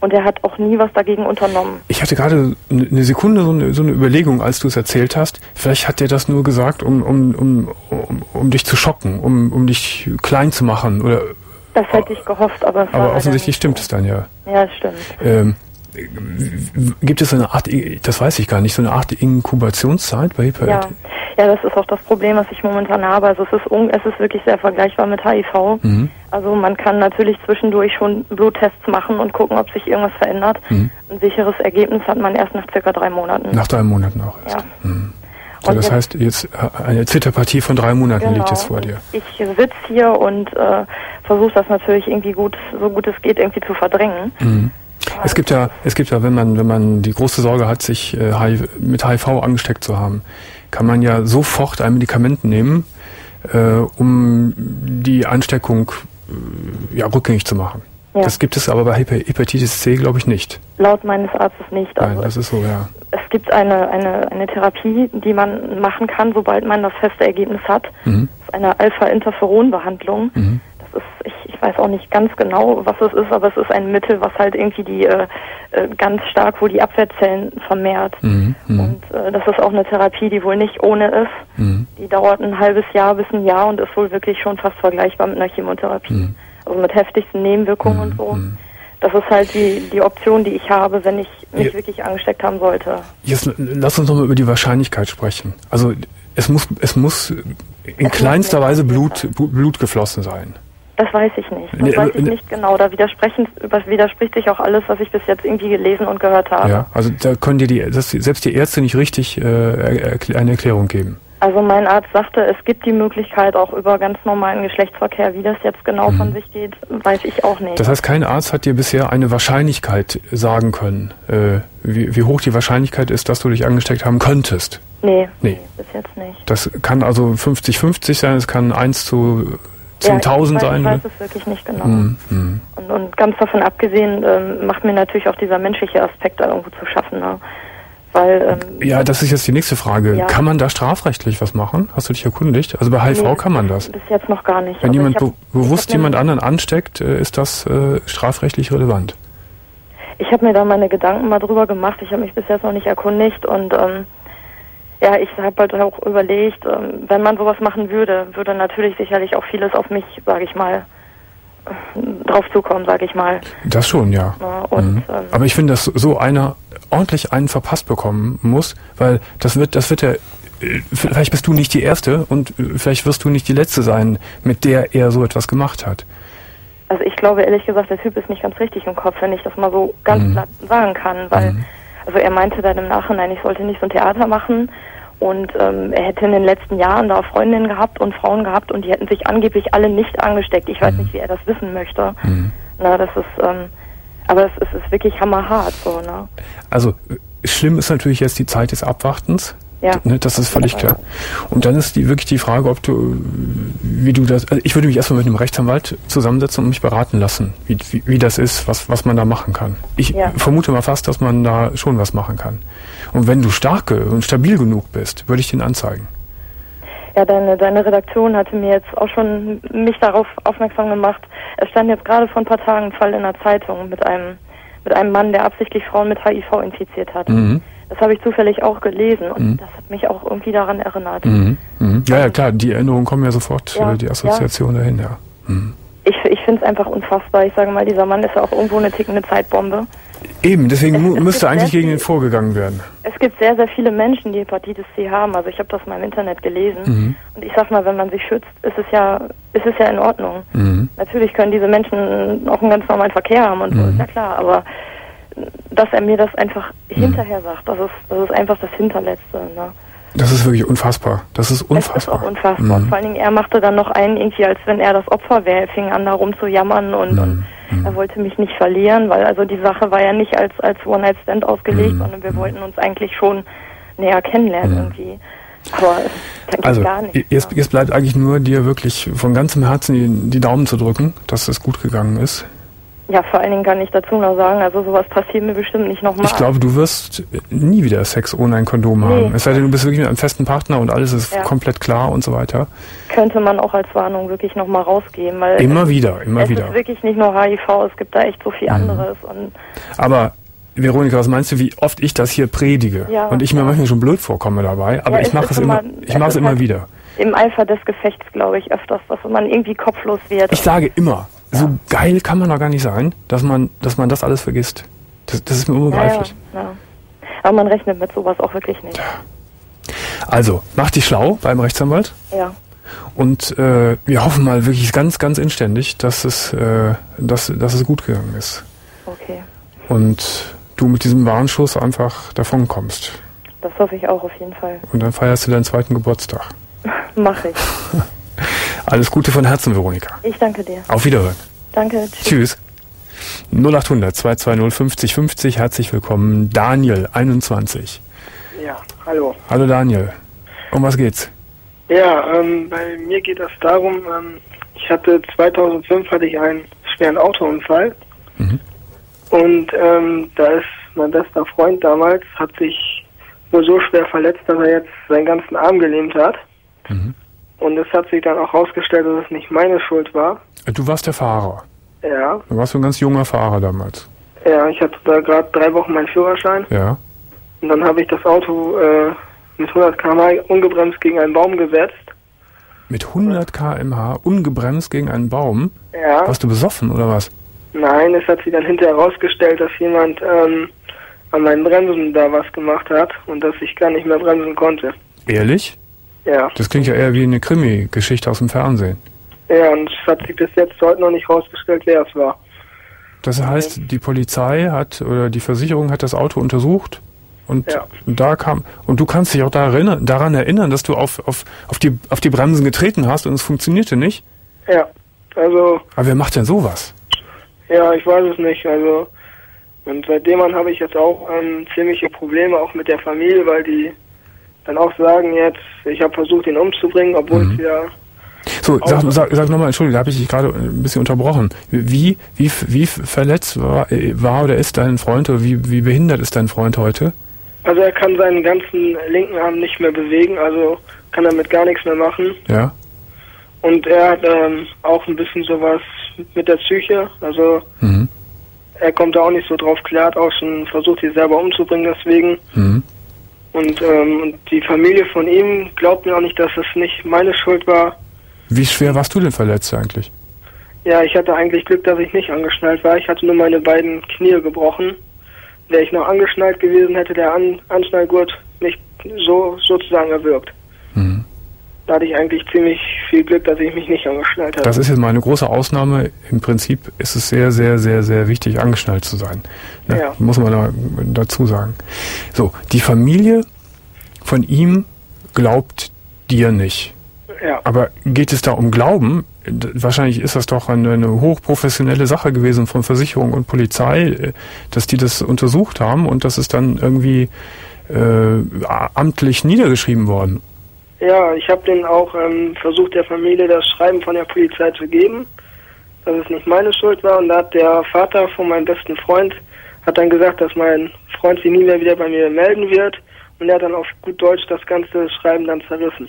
Und er hat auch nie was dagegen unternommen. Ich hatte gerade eine Sekunde so eine, so eine Überlegung, als du es erzählt hast. Vielleicht hat er das nur gesagt, um, um, um, um, um dich zu schocken, um, um dich klein zu machen. Oder, das hätte ich gehofft, aber es aber war offensichtlich so. Stimmt es dann, ja. Ja, es stimmt. Ähm, gibt es so eine Art, das weiß ich gar nicht, so eine Art Inkubationszeit bei Hyper? Ja. Ja, das ist auch das Problem, was ich momentan habe. Also es ist, un- es ist wirklich sehr vergleichbar mit H I V. Mhm. Also man kann natürlich zwischendurch schon Bluttests machen und gucken, ob sich irgendwas verändert. Mhm. Ein sicheres Ergebnis hat man erst nach circa drei Monaten. Nach drei Monaten auch erst. Ja. Mhm. So, das jetzt, heißt, jetzt eine Zitterpartie von drei Monaten genau, liegt jetzt vor dir. Ich sitze hier und äh, versuche das natürlich irgendwie gut, so gut es geht, irgendwie zu verdrängen. Mhm. Es gibt ja, es gibt ja, wenn man, wenn man die große Sorge hat, sich äh, mit H I V angesteckt zu haben, kann man ja sofort ein Medikament nehmen, äh, um die Ansteckung äh, ja, rückgängig zu machen. Ja. Das gibt es aber bei Hepatitis C, glaube ich, nicht. Laut meines Arztes nicht. Nein, also das ist so, ja. Es gibt eine, eine, eine Therapie, die man machen kann, sobald man das feste Ergebnis hat. Mhm. Das ist eine Alpha-Interferon-Behandlung. Mhm. Das ist, ich, ich weiß auch nicht ganz genau, was es ist, aber es ist ein Mittel, was halt irgendwie die äh, ganz stark wohl die Abwehrzellen vermehrt. Mhm. Und äh, das ist auch eine Therapie, die wohl nicht ohne ist. Mhm. Die dauert ein halbes Jahr bis ein Jahr und ist wohl wirklich schon fast vergleichbar mit einer Chemotherapie. Mhm. Also mit heftigsten Nebenwirkungen mhm. und so. Das ist halt die, die Option, die ich habe, wenn ich mich ja. wirklich angesteckt haben sollte. Jetzt lass uns nochmal über die Wahrscheinlichkeit sprechen. Also es muss, es muss in es kleinster muss Weise Blut, Blut geflossen sein. Das weiß ich nicht. Das nee, weiß ich nicht genau. Da widersprechen, widerspricht sich auch alles, was ich bis jetzt irgendwie gelesen und gehört habe. Ja, also da können dir die, das, selbst die Ärzte nicht richtig äh, eine Erklärung geben. Also mein Arzt sagte, es gibt die Möglichkeit auch über ganz normalen Geschlechtsverkehr. Wie das jetzt genau mhm. von sich geht, weiß ich auch nicht. Das heißt, kein Arzt hat dir bisher eine Wahrscheinlichkeit sagen können, äh, wie, wie hoch die Wahrscheinlichkeit ist, dass du dich angesteckt haben könntest? Nee, nee, bis jetzt nicht. Das kann also fünfzig fünfzig sein, es kann eins zu zehntausend ja, sein? Ich weiß es wirklich nicht genau. Mm, mm. Und, und ganz davon abgesehen ähm, macht mir natürlich auch dieser menschliche Aspekt da irgendwo zu schaffen, ne? Weil, ähm, ja, das ist jetzt die nächste Frage. Ja. Kann man da strafrechtlich was machen? Hast du dich erkundigt? Also bei H I V nee, kann man das. Bis jetzt noch gar nicht. Wenn also jemand hab, be- bewusst jemand anderen ansteckt, ist das äh, strafrechtlich relevant? Ich habe mir da meine Gedanken mal drüber gemacht. Ich habe mich bis jetzt noch nicht erkundigt und ähm, ja, ich habe halt auch überlegt, ähm, wenn man sowas machen würde, würde natürlich sicherlich auch vieles auf mich, sage ich mal, drauf zukommen, sage ich mal. Das schon, ja. ja und, mhm. ähm, Aber ich finde, dass so einer ordentlich einen verpasst bekommen muss, weil das wird, das wird ja, vielleicht bist du nicht die Erste und vielleicht wirst du nicht die Letzte sein, mit der er so etwas gemacht hat. Also ich glaube ehrlich gesagt, der Typ ist nicht ganz richtig im Kopf, wenn ich das mal so ganz mhm. platt sagen kann, weil, mhm. also er meinte dann im Nachhinein, ich sollte nicht so ein Theater machen. Und ähm, er hätte in den letzten Jahren da Freundinnen gehabt und Frauen gehabt und die hätten sich angeblich alle nicht angesteckt. Ich weiß mhm. nicht, wie er das wissen möchte. Mhm. Na, das ist, ähm, aber es, es ist wirklich hammerhart so, ne? Also schlimm ist natürlich jetzt die Zeit des Abwartens. Ja. Ne, das ist völlig klar. Und dann ist die wirklich die Frage, ob du, wie du das, also ich würde mich erstmal mit einem Rechtsanwalt zusammensetzen und mich beraten lassen, wie, wie, wie das ist, was, was man da machen kann. Ich ja. vermute mal fast, dass man da schon was machen kann. Und wenn du stark und stabil genug bist, würde ich den anzeigen. Ja, deine, deine Redaktion hatte mir jetzt auch schon mich darauf aufmerksam gemacht. Es stand jetzt gerade vor ein paar Tagen ein Fall in der Zeitung mit einem, mit einem Mann, der absichtlich Frauen mit H I V infiziert hat. Mhm. Das habe ich zufällig auch gelesen und mhm. das hat mich auch irgendwie daran erinnert. Mhm. Mhm. Ja, ja, klar, die Erinnerungen kommen ja sofort, ja, die Assoziation ja. dahin, ja. Mhm. Ich, ich finde es einfach unfassbar. Ich sage mal, dieser Mann ist ja auch irgendwo eine tickende Zeitbombe. Eben, deswegen es, mu- es müsste eigentlich gegen viel, ihn vorgegangen werden. Es gibt sehr, sehr viele Menschen, die Hepatitis C haben. Also ich habe das mal im Internet gelesen. Mhm. Und ich sag mal, wenn man sich schützt, ist es ja, ist es ja in Ordnung. Mhm. Natürlich können diese Menschen auch einen ganz normalen Verkehr haben und so, mhm. ist ja klar. Aber dass er mir das einfach mhm. hinterher sagt, das ist, das ist einfach das Hinterletzte, ne? Das ist wirklich unfassbar. Das ist unfassbar. Das ist auch unfassbar. Mhm. Vor allen Dingen, er machte dann noch einen irgendwie, als wenn er das Opfer wäre. Er fing an, da rumzujammern und, mhm. und mhm. er wollte mich nicht verlieren, weil also die Sache war ja nicht als, als One-Night-Stand ausgelegt, mhm. sondern wir wollten uns eigentlich schon näher kennenlernen mhm. irgendwie. Aber es also, gar nicht. Jetzt, jetzt bleibt eigentlich nur, dir wirklich von ganzem Herzen die, die Daumen zu drücken, dass es gut gegangen ist. Ja, vor allen Dingen kann ich dazu noch sagen, also sowas passiert mir bestimmt nicht nochmal. Ich glaube, du wirst nie wieder Sex ohne ein Kondom nee. haben. Es sei denn, du bist wirklich mit einem festen Partner und alles ist ja. komplett klar und so weiter. Könnte man auch als Warnung wirklich nochmal rausgeben. Weil immer wieder, immer es wieder. Es ist wirklich nicht nur H I V, es gibt da echt so viel mhm. anderes. Und aber Veronika, was meinst du, wie oft ich das hier predige? Ja, und ich mir ja. manchmal schon blöd vorkomme dabei, aber ja, ich mache es immer, ich mache es immer halt wieder. Im Eifer des Gefechts, glaube ich, öfters, dass man irgendwie kopflos wird. Ich sage immer, ja. so geil kann man doch gar nicht sein, dass man, dass man das alles vergisst. Das, das ist mir unbegreiflich. Ja, ja, ja. Aber man rechnet mit sowas auch wirklich nicht. Also, mach dich schlau beim Rechtsanwalt. Ja. Und äh, wir hoffen mal wirklich ganz, ganz inständig, dass es, äh, dass, dass es gut gegangen ist. Okay. Und du mit diesem Warnschuss einfach davon kommst. Das hoffe ich auch auf jeden Fall. Und dann feierst du deinen zweiten Geburtstag. Mach ich. Alles Gute von Herzen, Veronika. Ich danke dir. Auf Wiederhören. Danke. Tschüss. Tschüss. null acht hundert zwei zwei null fünfzig fünfzig. Herzlich willkommen. Daniel, einundzwanzig. Ja, hallo. Hallo Daniel. Um was geht's? Ja, ähm, bei mir geht es darum, ähm, ich hatte zweitausendfünf hatte ich einen schweren Autounfall. Mhm. Und ähm, da ist mein bester Freund damals, hat sich wohl so schwer verletzt, dass er jetzt seinen ganzen Arm gelähmt hat. Mhm. Und es hat sich dann auch herausgestellt, dass es nicht meine Schuld war. Du warst der Fahrer? Ja. Du warst ein ganz junger Fahrer damals? Ja, ich hatte da gerade drei Wochen meinen Führerschein. Ja. Und dann habe ich das Auto äh, mit hundert Kilometer pro Stunde ungebremst gegen einen Baum gesetzt. Mit hundert Kilometer pro Stunde ungebremst gegen einen Baum? Ja. Warst du besoffen oder was? Nein, es hat sich dann hinterher herausgestellt, dass jemand ähm, an meinen Bremsen da was gemacht hat und dass ich gar nicht mehr bremsen konnte. Ehrlich? Ja. Das klingt ja eher wie eine Krimi-Geschichte aus dem Fernsehen. Ja, und es hat sich bis jetzt heute noch nicht herausgestellt, wer es war. Das heißt, die Polizei hat oder die Versicherung hat das Auto untersucht und ja. da kam und du kannst dich auch daran erinnern, daran erinnern, dass du auf, auf, auf, die, auf die Bremsen getreten hast und es funktionierte nicht? Ja, also... Aber wer macht denn sowas? Ja, ich weiß es nicht, also... Und seitdem an habe ich jetzt auch ähm, ziemliche Probleme, auch mit der Familie, weil die dann auch sagen jetzt, ich habe versucht, ihn umzubringen, obwohl mhm. es ja... So, sag, sag, sag nochmal, Entschuldigung, da habe ich dich gerade ein bisschen unterbrochen. Wie, wie, wie verletzt war, war oder ist dein Freund oder wie, wie behindert ist dein Freund heute? Also er kann seinen ganzen linken Arm nicht mehr bewegen, also kann damit gar nichts mehr machen. Ja. Und er hat ähm, auch ein bisschen sowas mit der Psyche, also mhm. er kommt da auch nicht so drauf klar, hat auch schon versucht, sich selber umzubringen deswegen. Mhm. Und, ähm, und die Familie von ihm glaubt mir auch nicht, dass es nicht meine Schuld war. Wie schwer warst du denn verletzt eigentlich? Ja, ich hatte eigentlich Glück, dass ich nicht angeschnallt war. Ich hatte nur meine beiden Knie gebrochen. Wäre ich noch angeschnallt gewesen, hätte der An Anschnallgurt nicht so sozusagen erwürgt. Mhm. Da hatte ich eigentlich ziemlich viel Glück, dass ich mich nicht angeschnallt habe. Das ist jetzt mal eine große Ausnahme. Im Prinzip ist es sehr, sehr, sehr, sehr wichtig, angeschnallt zu sein. Ne? Ja. Muss man da, dazu sagen. So, die Familie von ihm glaubt dir nicht. Ja. Aber geht es da um Glauben? Wahrscheinlich ist das doch eine, eine hochprofessionelle Sache gewesen von Versicherung und Polizei, dass die das untersucht haben und das ist dann irgendwie äh, amtlich niedergeschrieben worden. Ja, ich habe denen auch ähm, versucht, der Familie das Schreiben von der Polizei zu geben, dass es nicht meine Schuld war. Und da hat der Vater von meinem besten Freund hat dann gesagt, dass mein Freund sich nie mehr wieder bei mir melden wird. Und er hat dann auf gut Deutsch das ganze Schreiben dann zerrissen.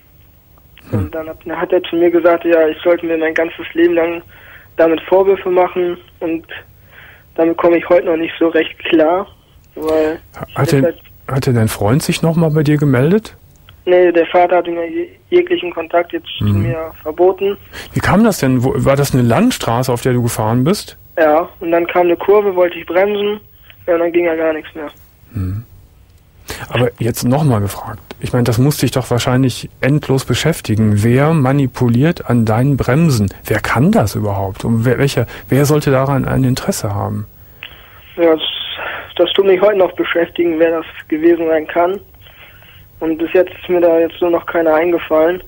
Hm. Und dann hat, dann hat er zu mir gesagt, ja, ich sollte mir mein ganzes Leben lang damit Vorwürfe machen. Und damit komme ich heute noch nicht so recht klar. Weil hat, der, halt hat der dein Freund sich nochmal bei dir gemeldet? Nee, der Vater hat mir jeglichen Kontakt jetzt mhm. zu mir verboten. Wie kam das denn? Wo, war das eine Landstraße, auf der du gefahren bist? Ja, und dann kam eine Kurve, wollte ich bremsen, ja, und dann ging ja gar nichts mehr. Mhm. Aber jetzt nochmal gefragt. Ich meine, das muss dich doch wahrscheinlich endlos beschäftigen. Wer manipuliert an deinen Bremsen? Wer kann das überhaupt? Und wer, welcher, wer sollte daran ein Interesse haben? Ja, das, das tut mich heute noch beschäftigen, wer das gewesen sein kann. Und bis jetzt ist mir da jetzt so noch keiner eingefallen.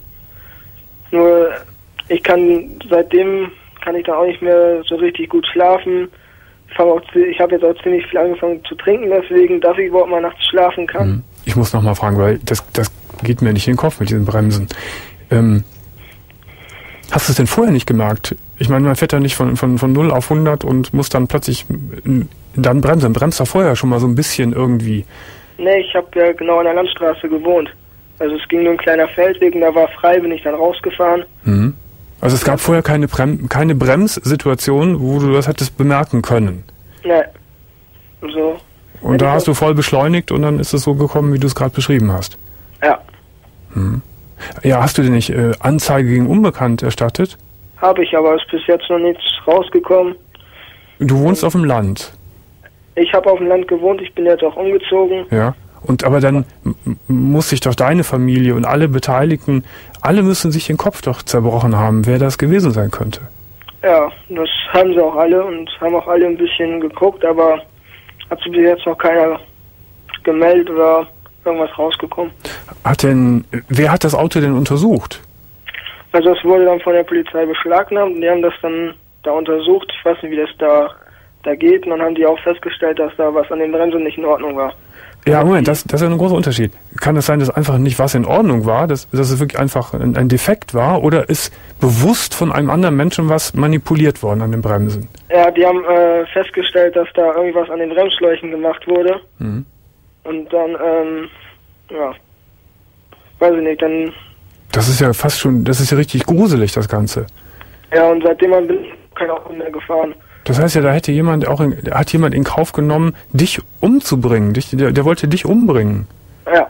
Nur ich kann, seitdem kann ich da auch nicht mehr so richtig gut schlafen. Ich, auch, ich habe jetzt auch ziemlich viel angefangen zu trinken, deswegen, dass ich überhaupt mal nachts schlafen kann. Ich muss nochmal fragen, weil das, das geht mir nicht in den Kopf mit diesen Bremsen. Ähm, Hast du es denn vorher nicht gemerkt? Ich meine, man fährt ja nicht von, von, von null auf hundert und muss dann plötzlich dann bremsen. Bremst doch vorher schon mal so ein bisschen irgendwie. Nee, ich habe ja genau an der Landstraße gewohnt. Also es ging nur ein kleiner Feldweg und da war frei, bin ich dann rausgefahren. Mhm. Also es gab vorher keine, Brem- keine Bremssituation, wo du das hättest bemerken können? Nee. So. Und da hast du voll beschleunigt und dann ist es so gekommen, wie du es gerade beschrieben hast? Ja. Mhm. Ja, hast du denn nicht äh, Anzeige gegen Unbekannt erstattet? Habe ich, aber es ist bis jetzt noch nichts rausgekommen. Du wohnst auf dem Land? Ich habe auf dem Land gewohnt, ich bin jetzt auch umgezogen. Ja. Und aber dann m- muss sich doch deine Familie und alle Beteiligten, alle müssen sich den Kopf doch zerbrochen haben, wer das gewesen sein könnte. Ja, das haben sie auch alle und haben auch alle ein bisschen geguckt, aber hat sich bis jetzt noch keiner gemeldet oder irgendwas rausgekommen. Hat denn, wer hat das Auto denn untersucht? Also es wurde dann von der Polizei beschlagnahmt und die haben das dann da untersucht. Ich weiß nicht, wie das da, da geht. Und dann haben die auch festgestellt, dass da was an den Bremsen nicht in Ordnung war. Ja, Moment, das, das ist ja ein großer Unterschied. Kann es sein, dass einfach nicht was in Ordnung war, dass, dass es wirklich einfach ein, ein Defekt war, oder ist bewusst von einem anderen Menschen was manipuliert worden an den Bremsen? Ja, die haben äh, festgestellt, dass da irgendwas an den Bremsschläuchen gemacht wurde. Mhm. Und dann, ähm, ja, weiß ich nicht, dann... Das ist ja fast schon, das ist ja richtig gruselig, das Ganze. Ja, und seitdem bin ich kein Auto mehr gefahren. Das heißt ja, da hätte jemand auch, in, hat jemand in Kauf genommen, dich umzubringen. Dich, der, der wollte dich umbringen. Ja.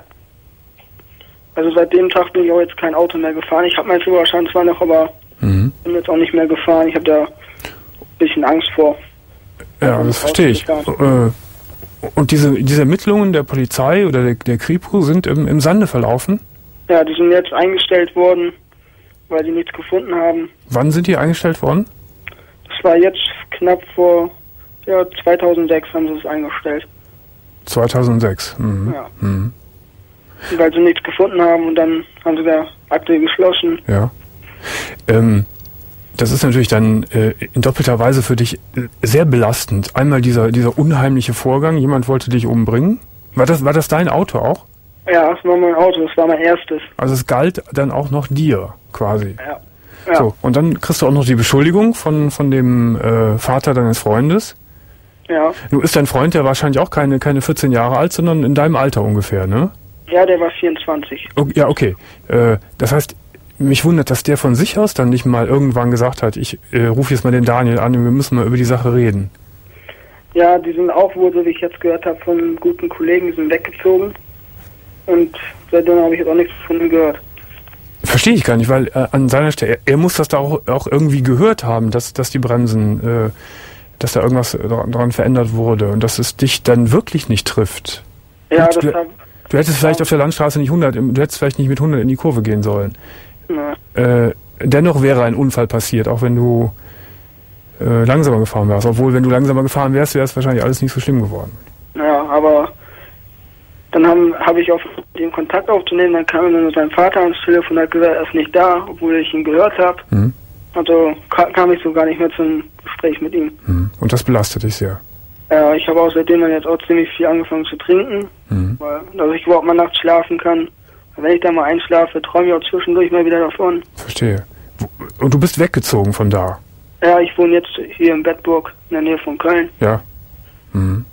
Also seit dem Tag bin ich auch jetzt kein Auto mehr gefahren. Ich habe meinen Führerschein zwar noch, aber Mhm. bin jetzt auch nicht mehr gefahren. Ich habe da ein bisschen Angst vor. Ja, das verstehe ich. Äh, Und diese, diese Ermittlungen der Polizei oder der, der Kripo sind im, im Sande verlaufen? Ja, die sind jetzt eingestellt worden, weil sie nichts gefunden haben. Wann sind die eingestellt worden? Das war jetzt knapp vor, ja, zweitausendsechs haben sie es eingestellt. zweitausendsechs. Mhm. Ja. Mhm. Weil sie nichts gefunden haben und dann haben sie der Akte geschlossen. Ja. Ähm, das ist natürlich dann äh, in doppelter Weise für dich äh, sehr belastend. Einmal dieser, dieser unheimliche Vorgang, jemand wollte dich umbringen. War das, war das dein Auto auch? Ja, das war mein Auto, das war mein erstes. Also es galt dann auch noch dir, quasi. Ja. Ja. So, und dann kriegst du auch noch die Beschuldigung von, von dem äh, Vater deines Freundes. Ja. Nun ist dein Freund ja wahrscheinlich auch keine, keine vierzehn Jahre alt, sondern in deinem Alter ungefähr, ne? Ja, der war vierundzwanzig. O- ja, okay. Äh, das heißt, mich wundert, dass der von sich aus dann nicht mal irgendwann gesagt hat, ich äh, rufe jetzt mal den Daniel an und wir müssen mal über die Sache reden. Ja, die sind auch wohl, so wie ich jetzt gehört habe, von einem guten Kollegen, die sind weggezogen. Und seitdem habe ich jetzt auch nichts von ihm gehört. Verstehe ich gar nicht, weil äh, an seiner Stelle, er, er muss das da auch, auch irgendwie gehört haben, dass, dass die Bremsen, äh, dass da irgendwas dran, dran verändert wurde und dass es dich dann wirklich nicht trifft. Ja, Gut, das du, hab, du hättest vielleicht auf der Landstraße nicht hundert, im- du hättest vielleicht nicht mit hundert in die Kurve gehen sollen. na, Äh, dennoch wäre ein Unfall passiert, auch wenn du äh, langsamer gefahren wärst. Obwohl, wenn du langsamer gefahren wärst, wäre es wahrscheinlich alles nicht so schlimm geworden. ja, aber dann habe hab ich auf den Kontakt aufzunehmen, dann kam dann sein Vater ans Telefon und hat gesagt, er ist nicht da, obwohl ich ihn gehört habe. Mhm. Also ka kam ich so gar nicht mehr zum Gespräch mit ihm. Mhm. Und das belastet dich sehr. Ja, ich habe auch seitdem dann jetzt auch ziemlich viel angefangen zu trinken, Mhm. weil, dass ich überhaupt mal nachts schlafen kann. Wenn ich dann mal einschlafe, träume ich auch zwischendurch mal wieder davon. Verstehe. Wo- Und du bist weggezogen von da? Ja, ich wohne jetzt hier in Bedburg, in der Nähe von Köln. Ja. Mhm.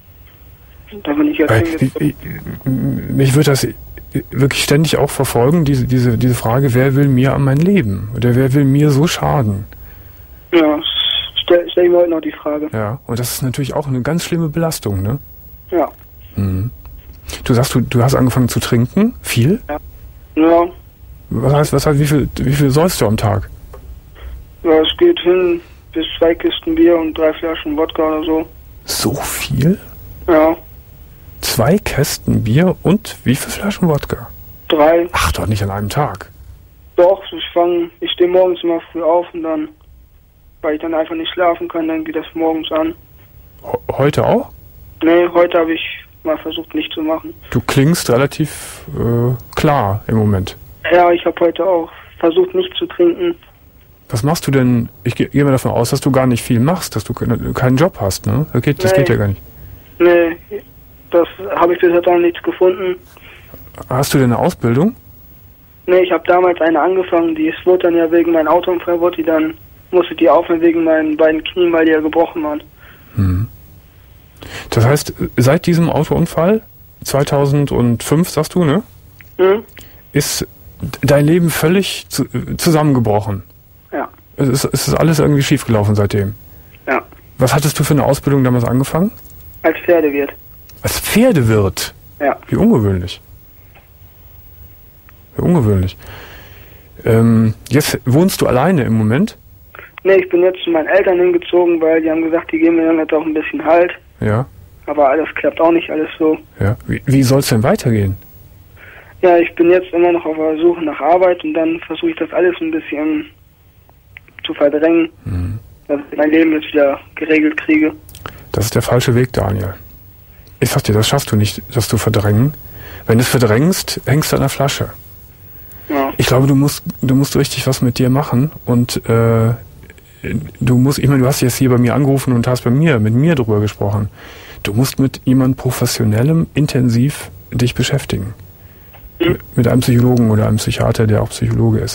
Da bin ich jetzt Weil, hingezogen. ich- ich- mich wird das wirklich ständig auch verfolgen, diese, diese, diese Frage, wer will mir an mein Leben? Oder wer will mir so schaden? Ja, stell, stell ich mir heute noch die Frage. Ja. Und das ist natürlich auch eine ganz schlimme Belastung, ne? Ja. Mhm. Du sagst, du, du hast angefangen zu trinken? Viel? Ja, Was heißt, was heißt, wie viel, wie viel säufst du am Tag? ja, es geht hin bis zwei Kisten Bier und drei Flaschen Wodka oder so. So viel? Ja, Zwei Kästen Bier und wie viele Flaschen Wodka? drei. Ach, doch nicht an einem Tag. Doch, ich fange, ich stehe morgens immer früh auf und dann, weil ich dann einfach nicht schlafen kann, dann geht das morgens an. Ho- Heute auch? Nee, heute habe ich mal versucht, nicht zu machen. Du klingst relativ äh, klar im Moment. Ja, ich habe heute auch versucht, nicht zu trinken. Was machst du denn? Ich gehe geh mal davon aus, dass du gar nicht viel machst, dass du ke- keinen Job hast, ne? Das geht, das Nee. geht ja gar nicht. Nee, das habe ich bis jetzt auch nichts gefunden. Hast du denn eine Ausbildung? Nee, ich habe damals eine angefangen, die es wurde dann ja wegen meinem Autounfall, wurde die dann, musste die aufhören wegen meinen beiden Knien, weil die ja gebrochen waren. Hm. Das heißt, seit diesem Autounfall, zweitausendfünf sagst du, ne? Mhm. Ist dein Leben völlig zu, zusammengebrochen? Ja. Es ist, es ist alles irgendwie schiefgelaufen seitdem? Ja. Was hattest du für eine Ausbildung damals angefangen? Als Pferdewirt. Als Pferdewirt? Ja. Wie ungewöhnlich. Wie ungewöhnlich. Ähm, jetzt wohnst du alleine im Moment? Nee, ich bin jetzt zu meinen Eltern hingezogen, weil die haben gesagt, die geben mir dann jetzt auch ein bisschen Halt. Ja. Aber alles klappt auch nicht alles so. Ja. Wie, wie soll es denn weitergehen? Ja, ich bin jetzt immer noch auf der Suche nach Arbeit und dann versuche ich das alles ein bisschen zu verdrängen, mhm. dass ich mein Leben jetzt wieder geregelt kriege. Das ist der falsche Weg, Daniel. Ich sag dir, das schaffst du nicht, das zu verdrängen. Wenn du es verdrängst, hängst du an der Flasche. Ja. Ich glaube, du musst, du musst richtig was mit dir machen und äh, du musst, ich meine, du hast jetzt hier bei mir angerufen und hast bei mir, mit mir drüber gesprochen. Du musst mit jemandem Professionellem intensiv dich beschäftigen. Mhm. Mit einem Psychologen oder einem Psychiater, der auch Psychologe ist.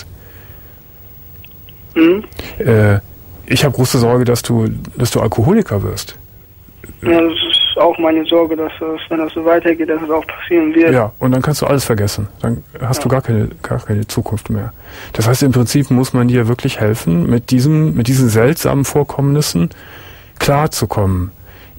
Mhm. Äh, ich habe große Sorge, dass du, dass du Alkoholiker wirst. Ja, das ist auch meine Sorge, dass das, wenn das so weitergeht, dass es auch passieren wird. Ja, und dann kannst du alles vergessen. Dann hast ja. du gar keine, gar keine Zukunft mehr. Das heißt, im Prinzip muss man dir wirklich helfen, mit diesem, mit diesen seltsamen Vorkommnissen klarzukommen.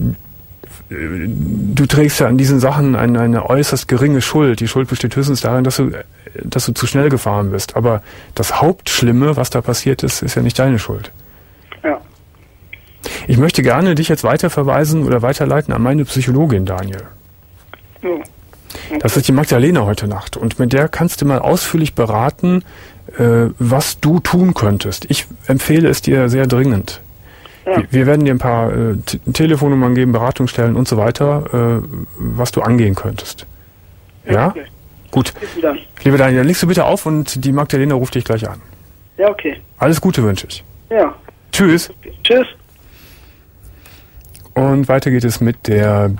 Du trägst ja an diesen Sachen eine, eine äußerst geringe Schuld. Die Schuld besteht höchstens darin, dass du, dass du zu schnell gefahren bist. Aber das Hauptschlimme, was da passiert ist, ist ja nicht deine Schuld. Ja. Ich möchte gerne dich jetzt weiterverweisen oder weiterleiten an meine Psychologin, Daniel. Ja. Okay. Das ist die Magdalena heute Nacht. Und mit der kannst du mal ausführlich beraten, äh, was du tun könntest. Ich empfehle es dir sehr dringend. Ja. Wir, wir werden dir ein paar äh, T- Telefonnummern geben, Beratungsstellen und so weiter, äh, was du angehen könntest. Ja? Ja? Okay. Gut. Lieber Daniel, dann legst du bitte auf und die Magdalena ruft dich gleich an. Ja, okay. Alles Gute wünsche ich. Ja. Tschüss. Okay. Tschüss. Und weiter geht es mit der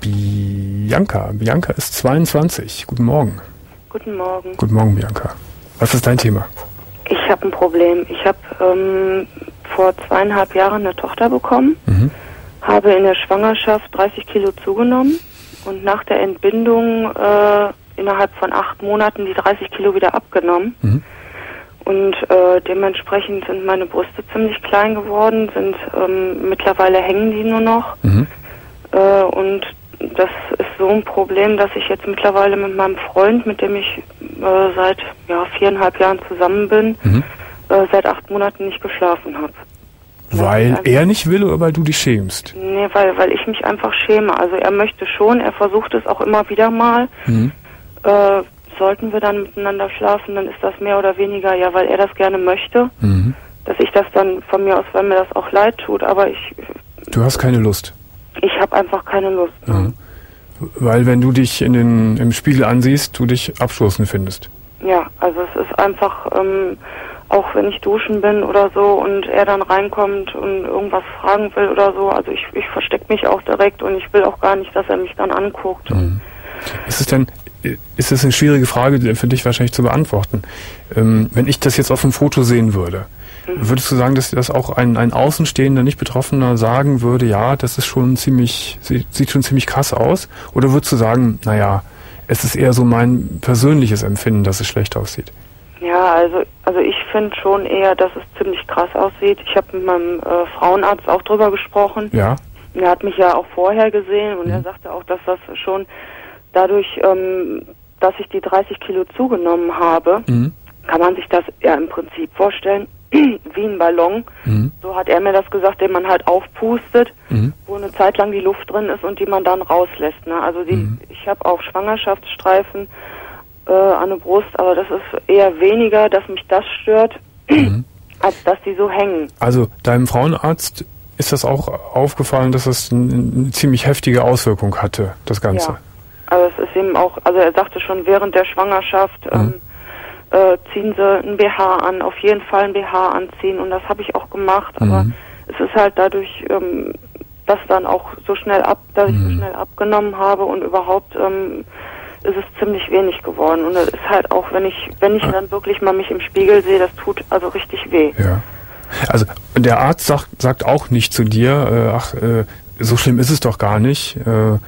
Bianca. Bianca ist zweiundzwanzig. Guten Morgen. Guten Morgen. Guten Morgen, Bianca. Was ist dein Thema? Ich habe ein Problem. Ich habe ähm, vor zweieinhalb Jahren eine Tochter bekommen, mhm. habe in der Schwangerschaft dreißig Kilo zugenommen und nach der Entbindung äh, innerhalb von acht Monaten die dreißig Kilo wieder abgenommen. Mhm. Und äh, dementsprechend sind meine Brüste ziemlich klein geworden, sind ähm, mittlerweile hängen die nur noch. Mhm. Äh, und das ist so ein Problem, dass ich jetzt mittlerweile mit meinem Freund, mit dem ich äh, seit ja, viereinhalb Jahren zusammen bin, mhm. äh, seit acht Monaten nicht geschlafen habe. Weil also, er nicht will oder weil du dich schämst? Nee, weil, weil ich mich einfach schäme. Also er möchte schon, er versucht es auch immer wieder mal. Mhm. Äh, sollten wir dann miteinander schlafen, dann ist das mehr oder weniger, ja, weil er das gerne möchte, mhm. dass ich das dann von mir aus, weil mir das auch leid tut, aber ich... Du hast keine Lust? Ich habe einfach keine Lust. Mhm. Weil wenn du dich in den, im Spiegel ansiehst, du dich abstoßend findest? Ja, also es ist einfach, ähm, auch wenn ich duschen bin oder so und er dann reinkommt und irgendwas fragen will oder so, also ich, ich verstecke mich auch direkt und ich will auch gar nicht, dass er mich dann anguckt. Mhm. Ist es denn... Ist es eine schwierige Frage für dich wahrscheinlich zu beantworten. Ähm, wenn ich das jetzt auf dem Foto sehen würde, mhm. würdest du sagen, dass das auch ein, ein Außenstehender, nicht Betroffener sagen würde, ja, das ist schon ziemlich, sieht schon ziemlich krass aus? Oder würdest du sagen, naja, es ist eher so mein persönliches Empfinden, dass es schlecht aussieht? Ja, also also ich finde schon eher, dass es ziemlich krass aussieht. Ich habe mit meinem äh, Frauenarzt auch drüber gesprochen. Ja. Er hat mich ja auch vorher gesehen und mhm. er sagte auch, dass das schon... Dadurch, ähm, dass ich die dreißig Kilo zugenommen habe, mhm. kann man sich das ja im Prinzip vorstellen wie ein Ballon. Mhm. So hat er mir das gesagt, den man halt aufpustet, mhm. wo eine Zeit lang die Luft drin ist und die man dann rauslässt. Ne? Also die, mhm. ich habe auch Schwangerschaftsstreifen äh, an der Brust, aber das ist eher weniger, dass mich das stört, mhm. als dass die so hängen. Also deinem Frauenarzt ist das auch aufgefallen, dass das eine, eine ziemlich heftige Auswirkung hatte, das Ganze? Ja. Also es ist eben auch, also er sagte schon während der Schwangerschaft, mhm. ähm, äh, ziehen Sie ein B H an, auf jeden Fall ein B H anziehen und das habe ich auch gemacht, aber mhm. es ist halt dadurch, ähm, dass dann auch so schnell ab, dass mhm. ich so schnell abgenommen habe und überhaupt ähm, ist es ziemlich wenig geworden. Und das ist halt auch, wenn ich, wenn ich dann wirklich mal mich im Spiegel sehe, das tut also richtig weh. Ja. Also der Arzt sagt, sagt auch nicht zu dir, äh, ach, äh, so schlimm ist es doch gar nicht. Äh,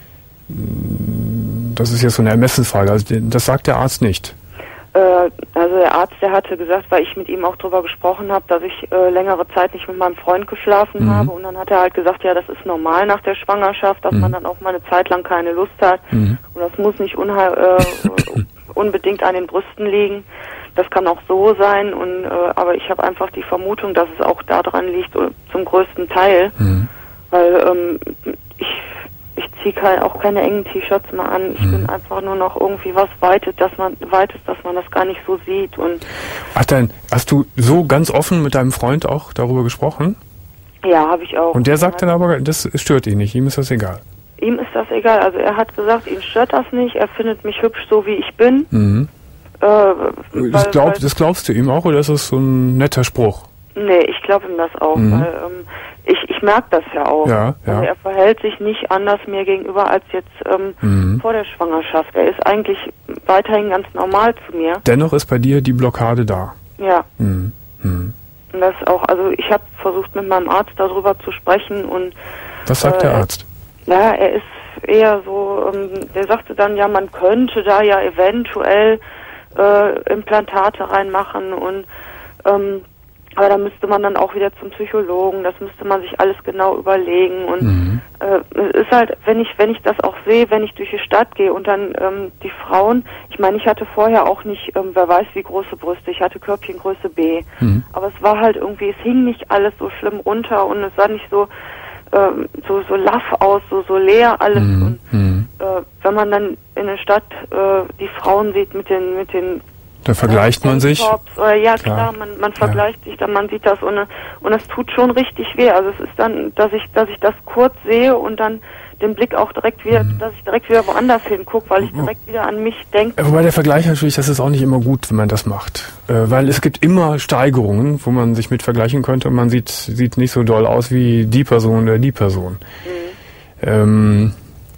das ist jetzt so eine Ermessensfrage. Also das sagt der Arzt nicht. Äh, also der Arzt, der hatte gesagt, weil ich mit ihm auch drüber gesprochen habe, dass ich äh, längere Zeit nicht mit meinem Freund geschlafen mhm. habe. Und dann hat er halt gesagt, ja, das ist normal nach der Schwangerschaft, dass mhm. man dann auch mal eine Zeit lang keine Lust hat. Mhm. Und das muss nicht unheil, äh, unbedingt an den Brüsten liegen. Das kann auch so sein. Und äh, aber ich habe einfach die Vermutung, dass es auch daran liegt, zum größten Teil. Mhm. Weil ähm, ich ich ziehe kein, auch keine engen T-Shirts mehr an. Ich mhm. bin einfach nur noch irgendwie was weitet, dass man weitet, dass man das gar nicht so sieht. Und Ach dann, hast du so ganz offen mit deinem Freund auch darüber gesprochen? Ja, habe ich auch. Und der sagt dann aber, das stört ihn nicht, ihm ist das egal. Ihm ist das egal. Also er hat gesagt, ihm stört das nicht. Er findet mich hübsch, so wie ich bin. Mhm. Äh, weil, das, glaub, weil, das glaubst du ihm auch, oder ist das so ein netter Spruch? Nee, ich glaube ihm das auch, mhm. weil ähm, ich, ich merke das ja auch. Ja, ja. Also er verhält sich nicht anders mir gegenüber als jetzt ähm, mhm. vor der Schwangerschaft. Er ist eigentlich weiterhin ganz normal zu mir. Dennoch ist bei dir die Blockade da. Ja. Mhm. Mhm. Und das auch, also ich habe versucht mit meinem Arzt darüber zu sprechen und was sagt äh, der Arzt? Ja, er ist eher so, ähm, der sagte dann, ja, man könnte da ja eventuell äh, Implantate reinmachen und ähm, aber da müsste man dann auch wieder zum Psychologen, das müsste man sich alles genau überlegen und mhm. äh, es ist halt, wenn ich wenn ich das auch sehe, wenn ich durch die Stadt gehe und dann ähm, die Frauen, ich meine, ich hatte vorher auch nicht, ähm, wer weiß wie große Brüste, ich hatte Körbchengröße B, mhm. aber es war halt irgendwie, es hing nicht alles so schlimm runter und es sah nicht so ähm, so so laff aus, so so leer alles mhm. und mhm. äh, wenn man dann in der Stadt äh, die Frauen sieht mit den mit den Da vergleicht man sich. Oder, ja, klar, klar man, man vergleicht ja. sich, dann man sieht das und, und es tut schon richtig weh. Also es ist dann, dass ich, dass ich das kurz sehe und dann den Blick auch direkt wieder, mhm. dass ich direkt wieder woanders hingucke, weil ich direkt wieder an mich denke. Wobei der Vergleich natürlich, das ist auch nicht immer gut, wenn man das macht. Äh, weil es gibt immer Steigerungen, wo man sich mit vergleichen könnte und man sieht, sieht nicht so doll aus wie die Person oder die Person. Mhm. Ähm,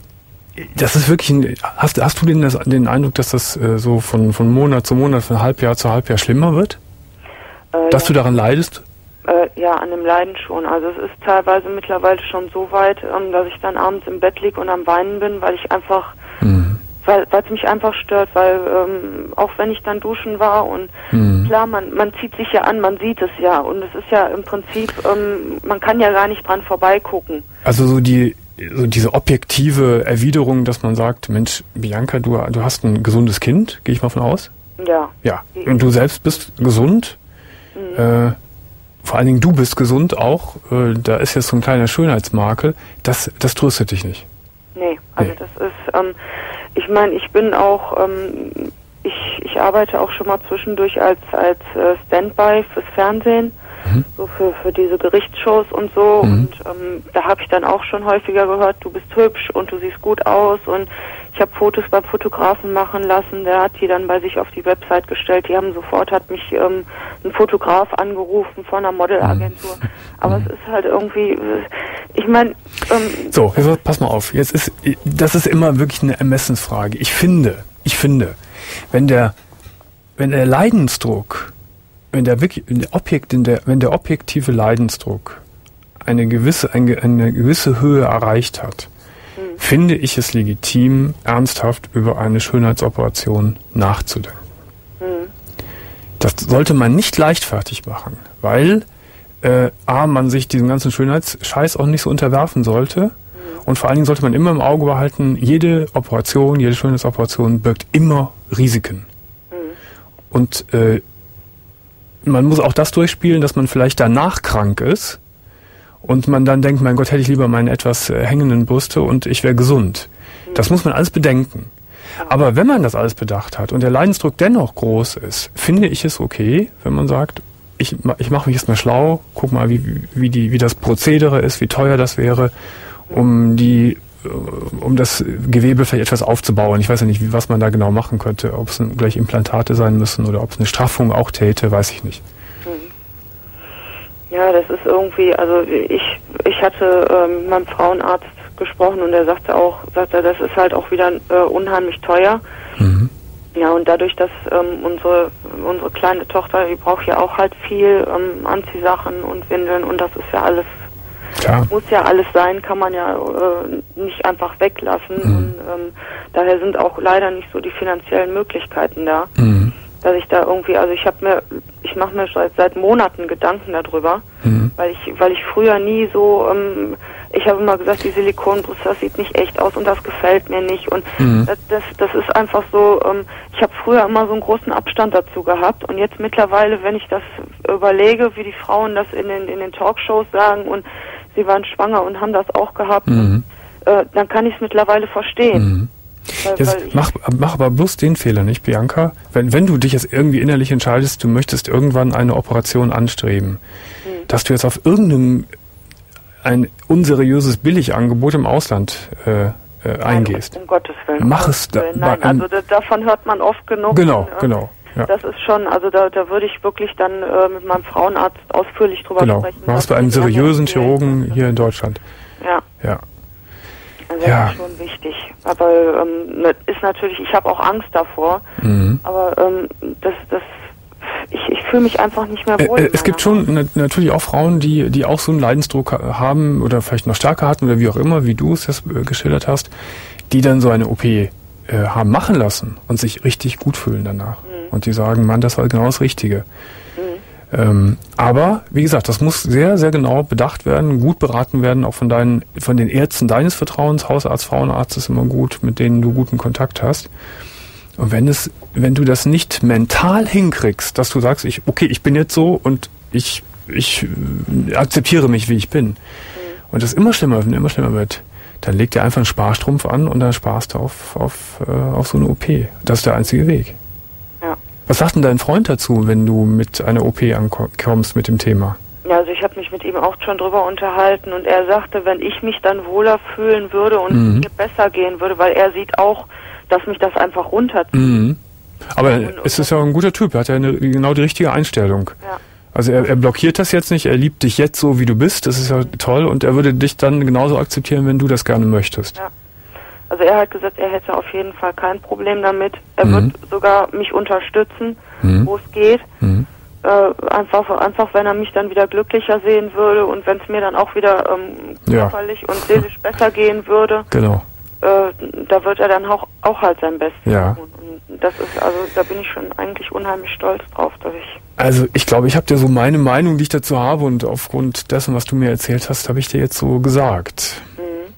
Das ist wirklich ein, hast, hast du den, das, den Eindruck, dass das äh, so von, von Monat zu Monat, von Halbjahr zu Halbjahr schlimmer wird? Äh, dass ja. du daran leidest? Äh, ja, an dem Leiden schon. Also es ist teilweise mittlerweile schon so weit, ähm, dass ich dann abends im Bett liege und am Weinen bin, weil ich einfach, mhm. weil es mich einfach stört, weil ähm, auch wenn ich dann duschen war und mhm. klar, man, man zieht sich ja an, man sieht es ja und es ist ja im Prinzip, ähm, man kann ja gar nicht dran vorbeigucken. Also so die so diese objektive Erwiderung, dass man sagt, Mensch, Bianca, du, du hast ein gesundes Kind, gehe ich mal von aus? Ja. Ja. Und du selbst bist gesund. Mhm. Äh, vor allen Dingen du bist gesund auch. Äh, da ist jetzt so ein kleiner Schönheitsmakel. Das, das tröstet dich nicht. Nee, also nee. das ist, ähm, ich meine, ich bin auch, ähm, ich, ich arbeite auch schon mal zwischendurch als, als äh, Standby fürs Fernsehen. Mhm. So für, für diese Gerichtsshows und so mhm. und ähm, da habe ich dann auch schon häufiger gehört, du bist hübsch und du siehst gut aus und ich habe Fotos beim Fotografen machen lassen, der hat die dann bei sich auf die Website gestellt, die haben sofort, hat mich ähm, ein Fotograf angerufen von einer Modelagentur, mhm. aber es ist halt irgendwie, ich meine... Ähm, so, jetzt, pass mal auf, jetzt ist, das ist immer wirklich eine Ermessensfrage. Ich finde, ich finde, wenn der, wenn der Leidensdruck Wenn der, wenn, der Objekt, in der, wenn der objektive Leidensdruck eine gewisse, eine, eine gewisse Höhe erreicht hat, mhm. finde ich es legitim, ernsthaft über eine Schönheitsoperation nachzudenken. Mhm. Das sollte man nicht leichtfertig machen, weil äh, A, man sich diesem ganzen Schönheitsscheiß auch nicht so unterwerfen sollte mhm. und vor allen Dingen sollte man immer im Auge behalten, jede Operation, jede Schönheitsoperation birgt immer Risiken. Mhm. Und äh, man muss auch das durchspielen, dass man vielleicht danach krank ist und man dann denkt, mein Gott, hätte ich lieber meine etwas äh, hängenden Brüste und ich wäre gesund. Das muss man alles bedenken. Aber wenn man das alles bedacht hat und der Leidensdruck dennoch groß ist, finde ich es okay, wenn man sagt, ich, ich mache mich jetzt mal schlau, guck mal, wie, wie, die, wie das Prozedere ist, wie teuer das wäre, um die um das Gewebe vielleicht etwas aufzubauen. Ich weiß ja nicht, wie, was man da genau machen könnte, ob es gleich Implantate sein müssen oder ob es eine Straffung auch täte, weiß ich nicht. Ja, das ist irgendwie, also ich ich hatte ähm, mit meinem Frauenarzt gesprochen und er sagte auch, sagte, das ist halt auch wieder äh, unheimlich teuer. Mhm. Ja, und dadurch, dass ähm, unsere unsere kleine Tochter, die braucht ja auch halt viel ähm, Anziehsachen und Windeln und das ist ja alles, Klar. muss ja alles sein, kann man ja äh, nicht einfach weglassen. Mhm. Und ähm, daher sind auch leider nicht so die finanziellen Möglichkeiten da, Mhm. dass ich da irgendwie, also ich habe mir, ich mache mir seit, seit Monaten Gedanken darüber, Mhm. weil ich, weil ich früher nie so, ähm, ich habe immer gesagt, die Silikonbrust, das sieht nicht echt aus und das gefällt mir nicht und Mhm. das, das, das ist einfach so, ähm, ich habe früher immer so einen großen Abstand dazu gehabt und jetzt mittlerweile, wenn ich das überlege, wie die Frauen das in den, in den Talkshows sagen und sie waren schwanger und haben das auch gehabt, Mhm. und, äh, dann kann ich es mittlerweile verstehen. Mhm. Weil, Jetzt weil ich, mach, mach aber bloß den Fehler nicht, Bianca. Wenn, wenn du dich jetzt irgendwie innerlich entscheidest, du möchtest irgendwann eine Operation anstreben, Mhm. dass du jetzt auf irgendein ein unseriöses Billigangebot im Ausland äh, äh, eingehst. Nein, um, um Gottes Willen. Mach um es Gottes Willen. da- Nein, bei einem- also da, davon hört man oft genug. Genau, und, äh, genau. Ja. Das ist schon, also da, da würde ich wirklich dann äh, mit meinem Frauenarzt ausführlich drüber Genau. sprechen. Mach es was bei einem er mir seriösen empfiehlt. Chirurgen hier in Deutschland. Ja, Ja. also das Ja. ist schon wichtig. Aber ähm, ne- ist natürlich, ich habe auch Angst davor, Mhm. aber ähm, das, das, ich, ich fühle mich einfach nicht mehr wohl. Äh, in äh, es gibt meiner schon na, natürlich auch Frauen, die, die auch so einen Leidensdruck ha- haben oder vielleicht noch stärker hatten oder wie auch immer, wie du es jetzt äh, geschildert hast, die dann so eine O P äh, haben machen lassen und sich richtig gut fühlen danach. Mhm. Und die sagen, Mann, das war genau das Richtige. Mhm. Ähm, aber, wie gesagt, das muss sehr, sehr genau bedacht werden, gut beraten werden, auch von deinen, von den Ärzten deines Vertrauens, Hausarzt, Frauenarzt ist immer gut, mit denen du guten Kontakt hast. Und wenn es, wenn du das nicht mental hinkriegst, dass du sagst, ich, okay, ich bin jetzt so und ich, ich äh, akzeptiere mich, wie ich bin. Mhm. Und das immer schlimmer wird, immer schlimmer wird, dann leg dir einfach einen Sparstrumpf an und dann sparst du auf, auf, äh, auf so eine O P. Das ist der einzige Weg. Ja. Was sagt denn dein Freund dazu, wenn du mit einer O P ankommst mit dem Thema? Ja, also ich habe mich mit ihm auch schon drüber unterhalten und er sagte, wenn ich mich dann wohler fühlen würde und Mhm. mir besser gehen würde, weil er sieht auch, dass mich das einfach runterzieht. Mhm. Aber Und- und es ist ja ein guter Typ, er hat ja eine, genau die richtige Einstellung. Ja. Also er, er blockiert das jetzt nicht, er liebt dich jetzt so, wie du bist, das ist ja toll und er würde dich dann genauso akzeptieren, wenn du das gerne möchtest. Ja. Also er hat gesagt, er hätte auf jeden Fall kein Problem damit. Er Mhm. wird sogar mich unterstützen, Mhm. wo es geht. Mhm. Äh, einfach, einfach, wenn er mich dann wieder glücklicher sehen würde und wenn es mir dann auch wieder ähm, Ja. körperlich und seelisch besser gehen würde, Genau. äh, da wird er dann auch, auch halt sein Bestes Ja. tun. Und das ist, also da bin ich schon eigentlich unheimlich stolz drauf, dass ich. Also ich glaube, ich habe dir so meine Meinung, die ich dazu habe und aufgrund dessen, was du mir erzählt hast, habe ich dir jetzt so gesagt. Mhm.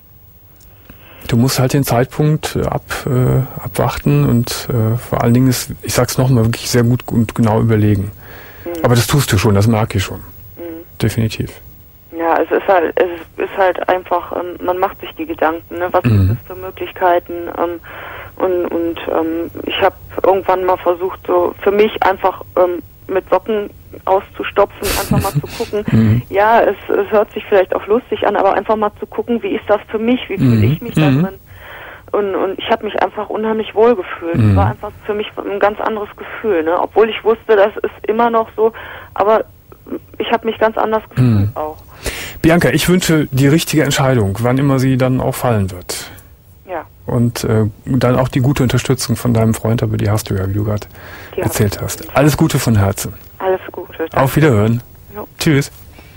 Du musst halt den Zeitpunkt äh, ab, äh, abwarten und äh, vor allen Dingen ist, ich sag's nochmal, wirklich sehr gut und genau überlegen. Mhm. Aber das tust du schon, das merke ich schon. Mhm. Definitiv. Ja, es ist halt, es ist halt einfach, ähm, man macht sich die Gedanken, ne? Was Mhm. gibt es für Möglichkeiten? Ähm, und und ähm, ich habe irgendwann mal versucht, so für mich einfach ähm, mit Socken auszustopfen, einfach mal zu gucken. Mhm. Ja, es, es hört sich vielleicht auch lustig an, aber einfach mal zu gucken, wie ist das für mich, wie fühle Mhm. ich mich da Mhm. drin? Und, und ich habe mich einfach unheimlich wohl gefühlt. Es Mhm. war einfach für mich ein ganz anderes Gefühl, ne? Obwohl ich wusste, das ist immer noch so, aber ich habe mich ganz anders gefühlt Mhm. auch. Bianca, ich wünsche die richtige Entscheidung, wann immer sie dann auch fallen wird. Ja. Und äh, dann auch die gute Unterstützung von deinem Freund, aber die hast du ja, wie du gerade Die erzählt hab ich. hast. Alles Gute von Herzen. Alles Gute. Auf Wiederhören. Jo. Tschüss.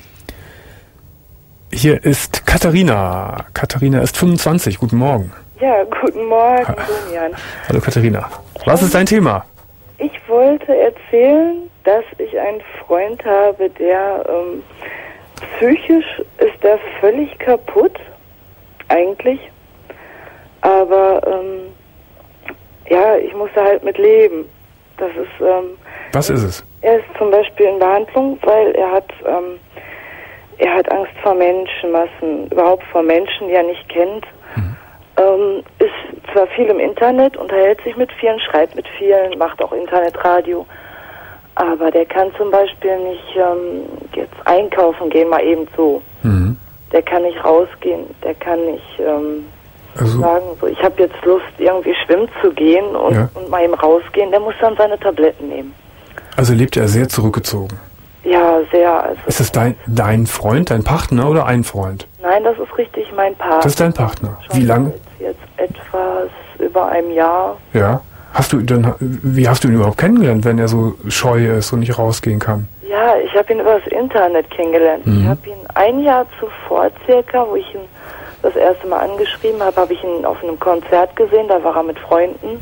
Hier ist Katharina. Katharina ist fünfundzwanzig. Guten Morgen. Ja, guten Morgen, Domian. Hallo Katharina. Was ist dein Thema? Ich wollte erzählen, dass ich einen Freund habe, der ähm, psychisch ist er völlig kaputt, eigentlich. Aber ähm, ja, ich muss da halt mit leben. Das ist. Ähm, Was ist es? Er ist zum Beispiel in Behandlung, weil er hat ähm, er hat Angst vor Menschenmassen, überhaupt vor Menschen, die er nicht kennt. Mhm. Ähm, ist zwar viel im Internet, unterhält sich mit vielen, schreibt mit vielen, macht auch Internetradio, aber der kann zum Beispiel nicht ähm, jetzt einkaufen gehen, mal eben so. Mhm. Der kann nicht rausgehen, der kann nicht ähm, Also, sagen, so ich habe jetzt Lust, irgendwie schwimmen zu gehen und, Ja. und mal eben rausgehen, der muss dann seine Tabletten nehmen. also lebt er sehr zurückgezogen. Ja, sehr. Also ist es dein, dein Freund, dein Partner oder ein Freund? Nein, das ist richtig mein Partner. Das ist dein Partner. Schon Wie lange? Jetzt etwas über einem Jahr. Ja. Hast du dann, wie hast du ihn überhaupt kennengelernt, wenn er so scheu ist und nicht rausgehen kann? Ja, ich habe ihn über das Internet kennengelernt. Mhm. Ich habe ihn ein Jahr zuvor circa, wo ich ihn das erste Mal angeschrieben habe, habe ich ihn auf einem Konzert gesehen, da war er mit Freunden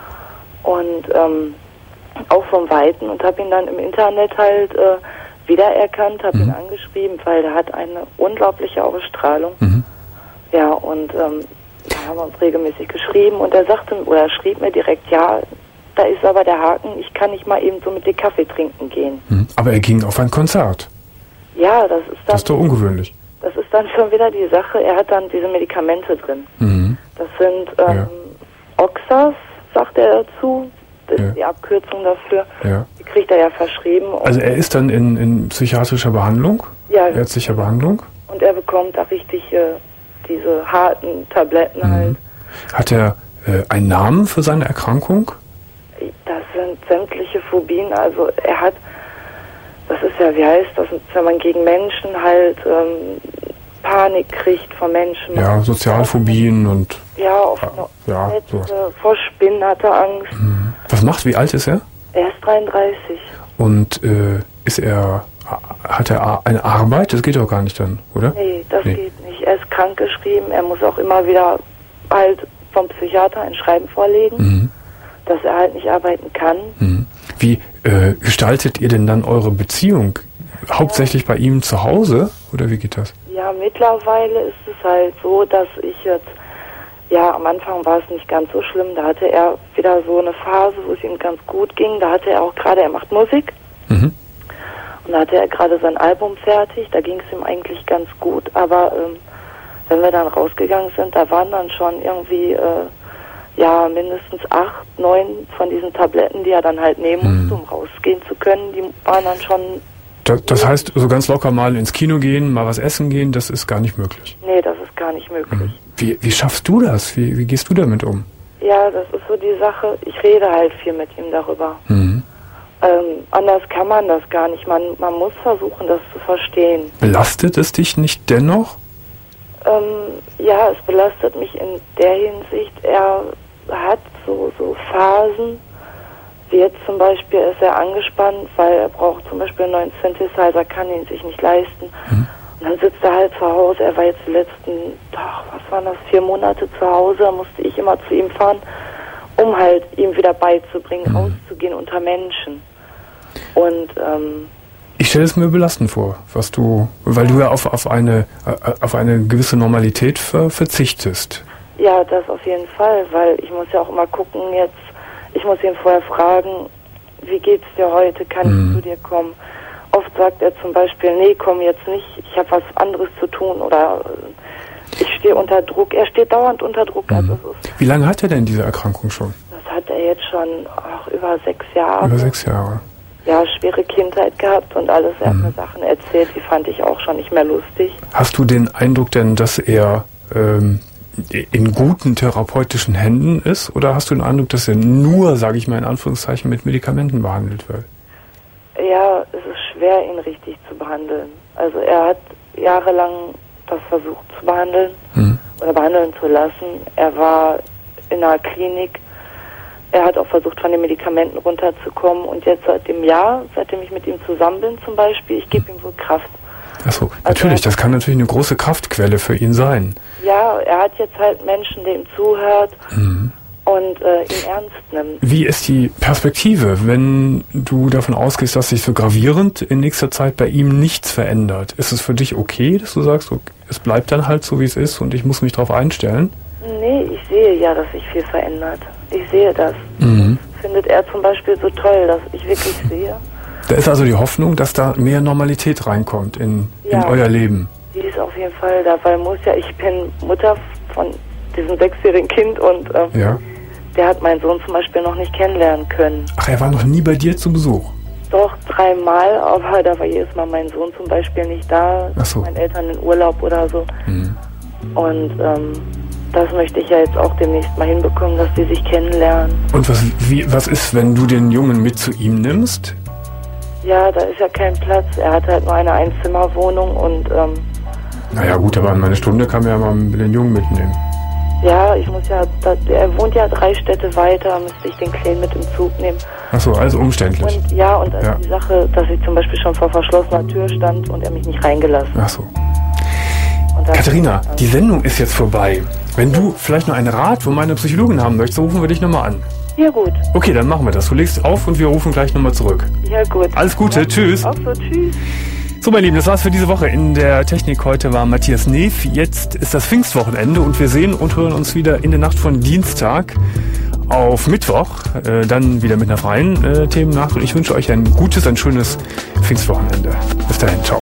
und ähm, auch vom Weiten und habe ihn dann im Internet halt äh, wiedererkannt, habe mhm. ihn angeschrieben, weil der hat eine unglaubliche Ausstrahlung. Mhm. Ja, und ähm, da haben wir uns regelmäßig geschrieben und er sagte, oder schrieb mir direkt, ja, da ist aber der Haken, ich kann nicht mal eben so mit dir Kaffee trinken gehen. Mhm. Aber er ging auf ein Konzert. Ja, das ist dann... Das ist doch ungewöhnlich. Das ist dann schon wieder die Sache, er hat dann diese Medikamente drin. Mhm. Das sind ähm, Ja. Oxas, sagt er dazu. Das Ja. ist die Abkürzung dafür. Ja. Die kriegt er ja verschrieben. Und, Also er ist dann in, in psychiatrischer Behandlung, ja, ärztlicher Behandlung. und er bekommt da richtig äh, diese harten Tabletten Mhm. halt. Hat er äh, einen Namen für seine Erkrankung? Das sind sämtliche Phobien. Also er hat, das ist ja, wie heißt das, wenn man gegen Menschen halt ähm, Panik kriegt vor Menschen. Ja, Sozialphobien und Ja, auf ja, Netze, sowas. vor Spinnen hat er Angst. Mhm. Was macht, wie alt ist er? Er ist dreiunddreißig. Und äh, ist er, hat er eine Arbeit? Das geht doch gar nicht dann, oder? Nee, das Nee. geht nicht. Er ist krankgeschrieben. Er muss auch immer wieder halt vom Psychiater ein Schreiben vorlegen, Mhm. dass er halt nicht arbeiten kann. Mhm. Wie äh, gestaltet ihr denn dann eure Beziehung? Hauptsächlich bei ihm zu Hause? Oder wie geht das? Ja, mittlerweile ist es halt so, dass ich jetzt, ja, am Anfang war es nicht ganz so schlimm. Da hatte er wieder so eine Phase, wo es ihm ganz gut ging. Da hatte er auch gerade, er macht Musik. Mhm. Und da hatte er gerade sein Album fertig. Da ging es ihm eigentlich ganz gut. Aber ähm, wenn wir dann rausgegangen sind, da waren dann schon irgendwie, äh, ja, mindestens acht, neun von diesen Tabletten, die er dann halt nehmen Mhm. musste, um rausgehen zu können. Die waren dann schon, Das, das heißt, so ganz locker mal ins Kino gehen, mal was essen gehen, das ist gar nicht möglich. nee, das ist gar nicht möglich. Mhm. Wie, wie schaffst du das? Wie, wie gehst du damit um? Ja, das ist so die Sache. Ich rede halt viel mit ihm darüber. Mhm. Ähm, anders kann man das gar nicht. Man, man muss versuchen, das zu verstehen. Belastet es dich nicht dennoch? Ähm, ja, es belastet mich in der Hinsicht, er hat so, so Phasen, wie jetzt zum Beispiel ist er angespannt, weil er braucht zum Beispiel einen neuen Synthesizer, kann ihn sich nicht leisten. Mhm. Und dann sitzt er halt zu Hause, er war jetzt die letzten, ach, was waren das, vier Monate zu Hause, da musste ich immer zu ihm fahren, um halt ihm wieder beizubringen, Mhm. rauszugehen unter Menschen. Und, ähm, Ich stelle es mir belastend vor, was du, weil du ja auf, auf eine äh, auf eine gewisse Normalität ver, verzichtest. ja, das auf jeden Fall, weil ich muss ja auch immer gucken jetzt, ich muss ihn vorher fragen, wie geht's dir heute, kann Mhm. ich zu dir kommen? Oft sagt er zum Beispiel, nee, komm jetzt nicht, ich habe was anderes zu tun oder äh, ich stehe unter Druck. Er steht dauernd unter Druck. Mhm. Also es ist, Wie lange hat er denn diese Erkrankung schon? das hat er jetzt schon ach, über sechs Jahre. Über sechs Jahre. Ja, schwere Kindheit gehabt und alles. Er Mhm. hat mir Sachen erzählt, die fand ich auch schon nicht mehr lustig. Hast du den Eindruck denn, dass er ähm, in guten therapeutischen Händen ist? Oder hast du den Eindruck, dass er nur, sage ich mal in Anführungszeichen, mit Medikamenten behandelt wird? Ja, es ist schwer, ihn richtig zu behandeln. Also er hat jahrelang das versucht zu behandeln Mhm. oder behandeln zu lassen. Er war in einer Klinik. Er hat auch versucht, von den Medikamenten runterzukommen. Und jetzt seit dem Jahr, seitdem ich mit ihm zusammen bin zum Beispiel, ich gebe ihm wohl Kraft. Achso, natürlich, das kann natürlich eine große Kraftquelle für ihn sein. Ja, er hat jetzt halt Menschen, der ihm zuhört Mhm. und äh, ihn ernst nimmt. Wie ist die Perspektive, wenn du davon ausgehst, dass sich so gravierend in nächster Zeit bei ihm nichts verändert? Ist es für dich okay, dass du sagst, okay, es bleibt dann halt so, wie es ist und ich muss mich darauf einstellen? Nee, ich sehe ja, dass sich viel verändert. Ich sehe das. Mhm. Findet er zum Beispiel so toll, dass ich wirklich sehe. Da ist also die Hoffnung, dass da mehr Normalität reinkommt in, in Ja. euer Leben. Die ist auf jeden Fall da, weil muss ja, ich bin Mutter von diesem sechsjährigen Kind und ähm, Ja. der hat meinen Sohn zum Beispiel noch nicht kennenlernen können. Ach, er war noch nie bei dir zu Besuch? Doch, dreimal, aber da war jedes Mal mein Sohn zum Beispiel nicht da, Ach so. meine Eltern in Urlaub oder so. Mhm. Und ähm, das möchte ich ja jetzt auch demnächst mal hinbekommen, dass die sich kennenlernen. Und was, wie, was ist, wenn du den Jungen mit zu ihm nimmst? Ja, da ist ja kein Platz. Er hat halt nur eine Einzimmerwohnung und ähm, Naja gut, aber in eine Stunde kann man ja mal den Jungen mitnehmen. ja, ich muss ja, da, er wohnt ja drei Städte weiter, müsste ich den Kleinen mit im Zug nehmen. Ach so, also umständlich. Und ja, und also Ja. die Sache, dass ich zum Beispiel schon vor verschlossener Tür stand und er mich nicht reingelassen hat. Ach so. Und da- Katharina, die Sendung ist jetzt vorbei. Wenn du vielleicht noch einen Rat von meiner Psychologin haben möchtest, rufen wir dich nochmal an. Ja gut, Okay, dann machen wir das. Du legst auf und wir rufen gleich nochmal zurück. ja gut. Alles Gute, Ja, tschüss. Auch so, tschüss. So, meine Lieben, das war's für diese Woche. In der Technik heute war Matthias Neef. Jetzt ist das Pfingstwochenende und wir sehen und hören uns wieder in der Nacht von Dienstag auf Mittwoch. Äh, dann wieder mit einer freien äh, Themennacht. Und ich wünsche euch ein gutes, ein schönes Pfingstwochenende. Bis dahin, ciao.